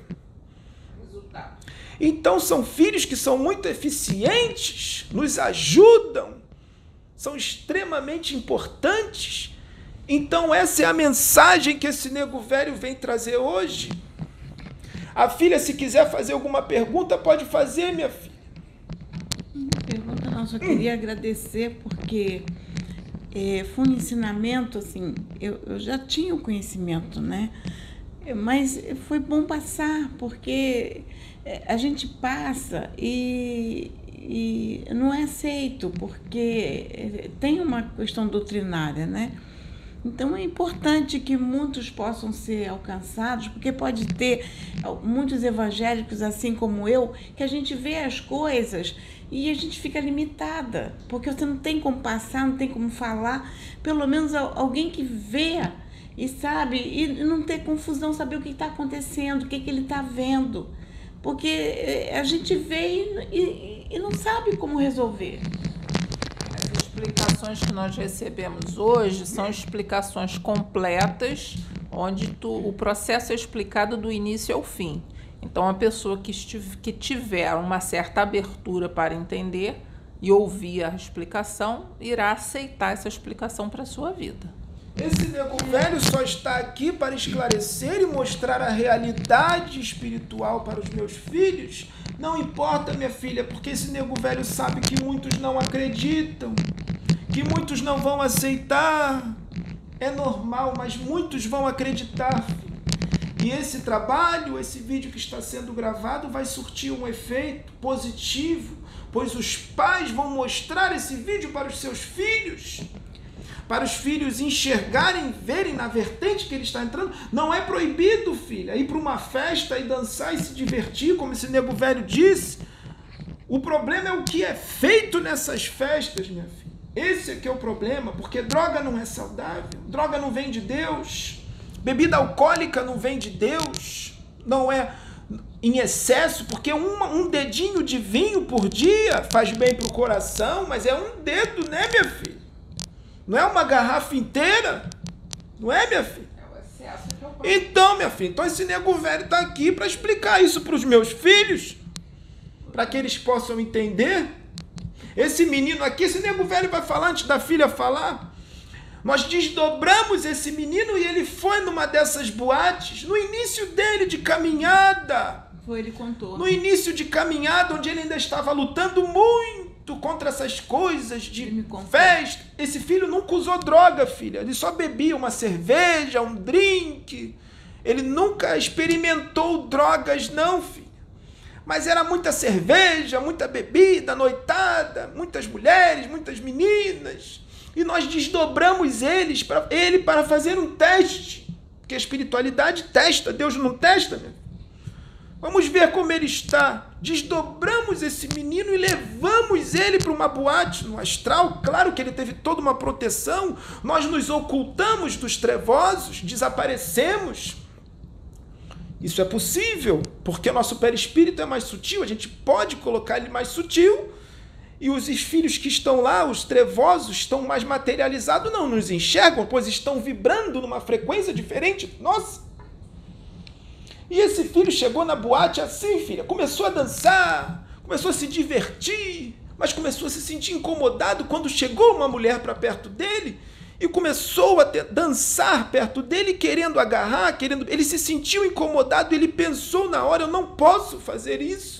Então são filhos que são muito eficientes, nos ajudam, são extremamente importantes. Então essa é a mensagem que esse nego velho vem trazer hoje. A filha, se quiser fazer alguma pergunta, pode fazer, minha filha. Pergunta não, só queria hum. agradecer, porque é, foi um ensinamento, assim, eu, eu já tinha o conhecimento, né? Mas foi bom passar, porque a gente passa e, e não é aceito, porque tem uma questão doutrinária, né? Então é importante que muitos possam ser alcançados, porque pode ter muitos evangélicos, assim como eu, que a gente vê as coisas e a gente fica limitada, porque você não tem como passar, não tem como falar, pelo menos alguém que vê e sabe, e não ter confusão, saber o que está acontecendo, o que, que ele está vendo. Porque a gente vê e, e, e não sabe como resolver. As explicações que nós recebemos hoje são explicações completas, onde tu, o processo é explicado do início ao fim. Então, a pessoa que, estive, que tiver uma certa abertura para entender e ouvir a explicação, irá aceitar essa explicação para a sua vida. Esse nego velho só está aqui para esclarecer e mostrar a realidade espiritual para os meus filhos. Não importa, minha filha, porque esse nego velho sabe que muitos não acreditam, que muitos não vão aceitar. É normal, mas muitos vão acreditar, filha. E esse trabalho, esse vídeo que está sendo gravado, vai surtir um efeito positivo, pois os pais vão mostrar esse vídeo para os seus filhos, para os filhos enxergarem, verem na vertente que ele está entrando. Não é proibido, filha, ir para uma festa e dançar e se divertir, como esse nego velho disse. O problema é o que é feito nessas festas, minha filha. Esse é que é o problema, porque droga não é saudável, droga não vem de Deus, bebida alcoólica não vem de Deus, não é em excesso, porque uma, um dedinho de vinho por dia faz bem para o coração, mas é um dedo, né, minha filha? Não é uma garrafa inteira, não é, minha filha? É o excesso que eu posso... Então, minha filha, então esse nego velho está aqui para explicar isso para os meus filhos, para que eles possam entender. Esse menino aqui, esse nego velho vai falar antes da filha falar. Nós desdobramos esse menino e ele foi numa dessas boates, no início dele de caminhada. Foi, ele contou. No início de caminhada, onde ele ainda estava lutando muito contra essas coisas de festa. Esse filho nunca usou droga, filha. Ele só bebia uma cerveja, um drink. Ele nunca experimentou drogas, não, filha. Mas era muita cerveja, muita bebida, noitada, muitas mulheres, muitas meninas. E nós desdobramos eles para ele para fazer um teste. Porque a espiritualidade testa, Deus não testa, meu. Vamos ver como ele está. Desdobramos esse menino e levamos ele para uma boate no astral. Claro que ele teve toda uma proteção. Nós nos ocultamos dos trevosos, desaparecemos. Isso é possível, porque o nosso perispírito é mais sutil. A gente pode colocar ele mais sutil. E os filhos que estão lá, os trevosos, estão mais materializados, não nos enxergam, pois estão vibrando numa frequência diferente. Nossa! E esse filho chegou na boate assim, filha, começou a dançar, começou a se divertir, mas começou a se sentir incomodado quando chegou uma mulher para perto dele e começou a ter, dançar perto dele, querendo agarrar, querendo... Ele se sentiu incomodado, ele pensou na hora, eu não posso fazer isso.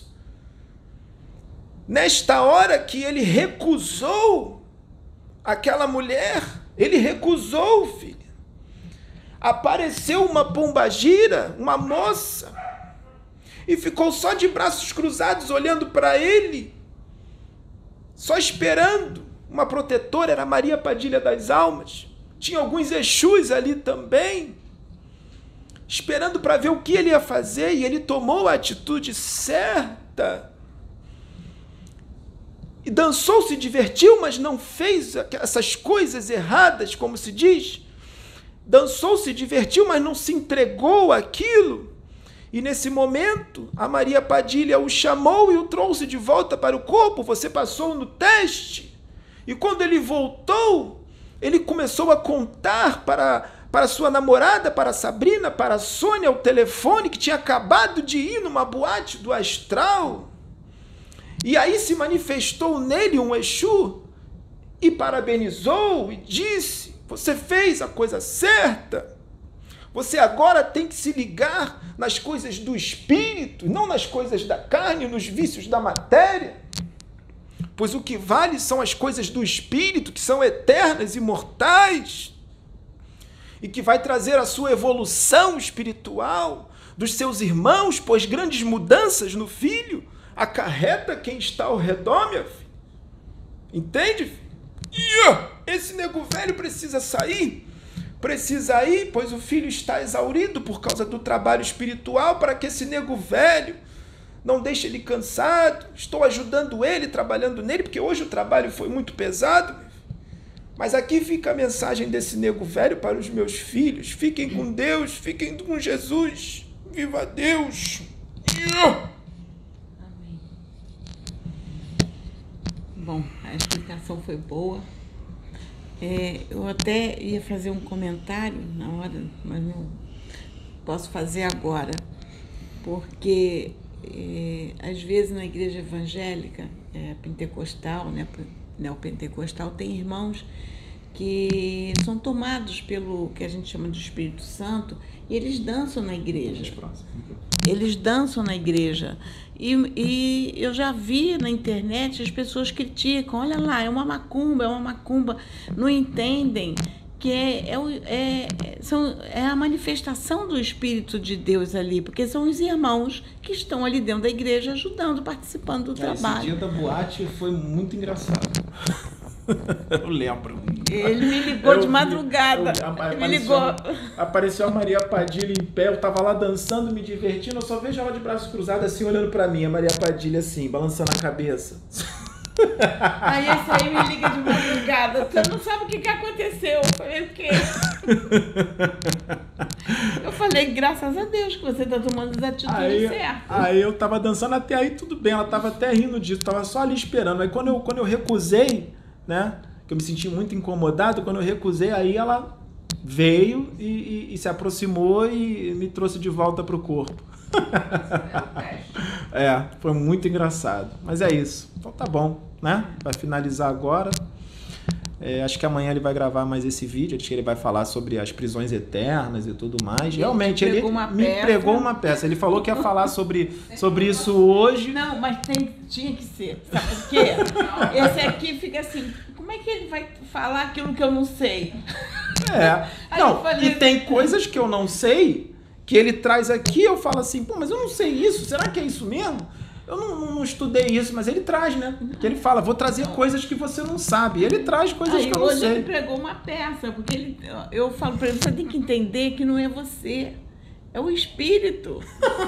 Nesta hora que ele recusou aquela mulher, ele recusou, filha. Apareceu uma pombagira, uma moça, e ficou só de braços cruzados olhando para ele, só esperando. Uma protetora, era Maria Padilha das Almas. Tinha alguns Exus ali também, esperando para ver o que ele ia fazer, e ele tomou a atitude certa. E dançou, se divertiu, mas não fez essas coisas erradas, como se diz. Dançou, se divertiu, mas não se entregou àquilo. E nesse momento, a Maria Padilha o chamou e o trouxe de volta para o corpo. Você passou no teste. E quando ele voltou, ele começou a contar para, para sua namorada, para a Sabrina, para a Sônia, o telefone que tinha acabado de ir numa boate do astral. E aí se manifestou nele um Exu e parabenizou e disse: você fez a coisa certa. Você agora tem que se ligar nas coisas do espírito, não nas coisas da carne, nos vícios da matéria. Pois o que vale são as coisas do espírito, que são eternas, imortais, e que vai trazer a sua evolução espiritual dos seus irmãos, pois grandes mudanças no filho acarreta quem está ao redor, minha filha. Entende, filho? Esse nego velho precisa sair. Precisa ir, pois o filho está exaurido por causa do trabalho espiritual, para que esse nego velho não deixe ele cansado. Estou ajudando ele, trabalhando nele, porque hoje o trabalho foi muito pesado. Mas aqui fica a mensagem desse nego velho para os meus filhos. Fiquem com Deus, fiquem com Jesus. Viva Deus! Amém. Bom, a explicação foi boa. É, eu até ia fazer um comentário na hora, mas não posso fazer agora, porque é, às vezes na igreja evangélica, é, pentecostal, né, neopentecostal, tem irmãos que são tomados pelo que a gente chama de Espírito Santo e eles dançam na igreja. Eles dançam na igreja. E, e eu já vi na internet as pessoas criticam, olha lá, é uma macumba, é uma macumba. Não entendem que é, é, é, são, é a manifestação do Espírito de Deus ali, porque são os irmãos que estão ali dentro da igreja ajudando, participando do Esse trabalho. dia da boate foi muito engraçado. Eu lembro. Ele me ligou Eu de vi, madrugada. eu- apa- Ele me apareceu- ligou. Apareceu a Maria Padilha em pé, eu tava lá dançando, me divertindo, eu só vejo ela de braços cruzados assim, olhando pra mim, a Maria Padilha assim, balançando a cabeça. Aí esse aí me liga de madrugada. Você não sabe o que, que aconteceu. Eu falei, o quê? Eu falei, graças a Deus que você está tomando as atitudes Aí, certas. aí eu tava dançando até aí, tudo bem, ela tava até rindo disso, tava só ali esperando. Aí quando eu, quando eu recusei, né, que eu me senti muito incomodado, quando eu recusei, aí ela veio e, e, e se aproximou e me trouxe de volta pro corpo. É, foi muito engraçado. Mas é isso. Então tá bom, né? Vai finalizar agora. É, acho que amanhã ele vai gravar mais esse vídeo. Acho que ele vai falar sobre as prisões eternas e tudo mais. Ele Realmente, te ele pregou uma me peça. pregou uma peça. Ele falou que ia falar sobre, sobre isso hoje. Não, mas tem, tinha que ser. Sabe por quê? Esse aqui fica assim, como é que ele vai falar aquilo que eu não sei? É. Aí Não, eu falei- e tem coisas que eu não sei, que ele traz aqui, eu falo assim, pô, mas eu não sei isso, será que é isso mesmo? Eu não, não, não estudei isso, mas ele traz, né? Que ele fala, vou trazer coisas que você não sabe. E ele traz coisas Aí que eu não hoje ele sei. pregou uma peça, porque ele, eu falo para ele, você tem que entender que não é você, é o espírito.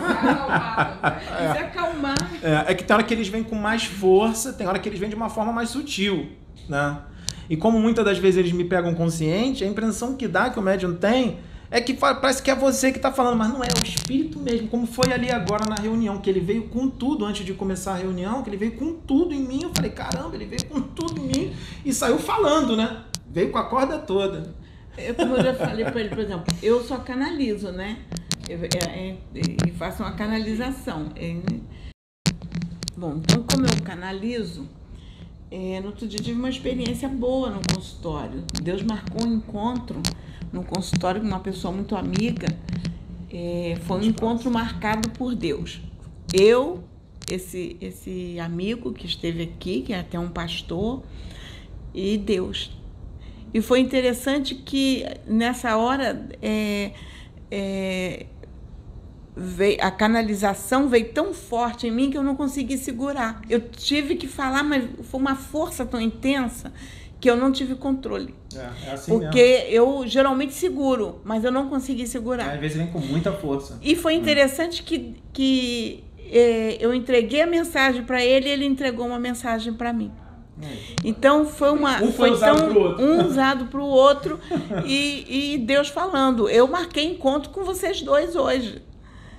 Se acalmar. É, é que tem hora que eles vêm com mais força, tem hora que eles vêm de uma forma mais sutil, né? E como muitas das vezes eles me pegam consciente, a impressão que dá, que o médium tem, é que fa- parece que é você que está falando, mas não é, é o espírito mesmo, como foi ali agora na reunião, que ele veio com tudo antes de começar a reunião, que ele veio com tudo em mim, eu falei, caramba, ele veio com tudo em mim e saiu falando, né? Veio com a corda toda. Eu, como eu já falei para ele, por exemplo, eu só canalizo, né? Eu, é, é, e faço uma canalização. É, bom, então como eu canalizo, é, no outro dia eu tive uma experiência boa no consultório. Deus marcou um encontro no consultório com uma pessoa muito amiga. É, foi um encontro marcado por Deus. Eu, esse, esse amigo que esteve aqui, que é até um pastor, e Deus. E foi interessante que nessa hora é, é, veio, a canalização veio tão forte em mim que eu não consegui segurar. Eu tive que falar, mas foi uma força tão intensa que eu não tive controle. É, é assim Porque eu geralmente seguro, mas eu não consegui segurar. Às vezes vem com muita força. E foi interessante que, que é, eu entreguei a mensagem para ele e ele entregou uma mensagem para mim. Então foi uma Um foi usado tão, pro outro. um usado para o outro e, e Deus falando, eu marquei encontro com vocês dois hoje.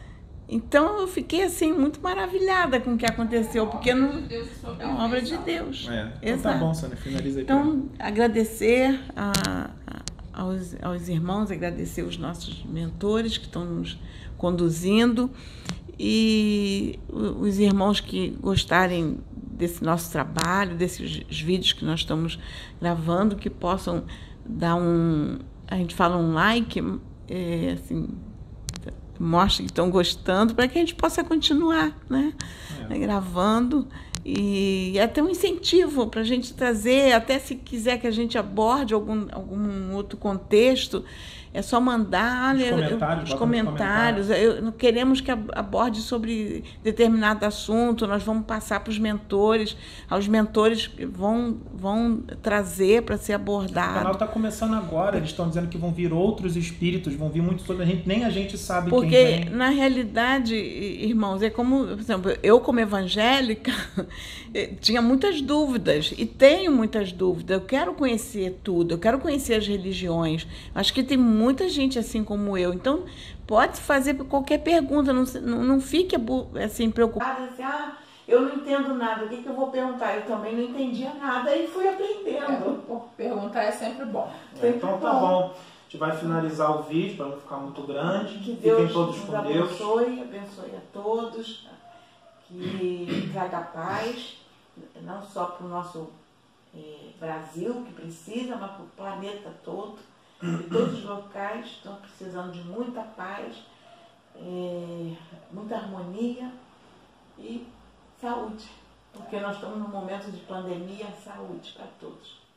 Então eu fiquei assim muito maravilhada com o que aconteceu, porque não é uma obra de Deus. É, então tá bom, Sônia, finaliza aí. pra mim. Então, agradecer a, a, aos, aos irmãos, agradecer os nossos mentores que estão nos conduzindo e o- os irmãos que gostarem desse nosso trabalho, desses vídeos que nós estamos gravando, que possam dar um, a gente fala um like, é, assim, mostre que estão gostando, para que a gente possa continuar, né? Gravando. E até um incentivo para a gente trazer, até se quiser que a gente aborde algum, algum outro contexto, é só mandar Os olha, eu- comentários, os bota nos comentários. Eu, não queremos que ab- aborde sobre determinado assunto, nós vamos passar para os mentores, aos mentores que vão, vão trazer para ser O canal abordado. está começando agora, eles estão dizendo que vão vir outros espíritos, vão vir muito sobre a gente, nem a gente sabe Porque, quem vem. na realidade, i- irmãos, é como, por exemplo, eu como evangélica, eh, tinha muitas dúvidas, e tenho muitas dúvidas. Eu quero conhecer tudo, eu quero conhecer as religiões. Acho que tem muita gente assim como eu. Então, pode fazer qualquer pergunta, não, se- não, não fique abu- assim, preocupado. Assim, ah, eu não entendo nada, o que, que eu vou perguntar? Eu também não entendia nada e fui aprendendo. Perguntar é sempre bom. É, então tá bom. A gente vai finalizar o vídeo para não ficar muito grande. Que Fiquem Deus todos nos com Deus. abençoe, abençoe a todos, que traga paz, não só para o nosso eh, Brasil, que precisa, mas para o planeta todo. E todos os locais estão precisando de muita paz, eh, muita harmonia e saúde, porque nós estamos num momento de pandemia, saúde para todos.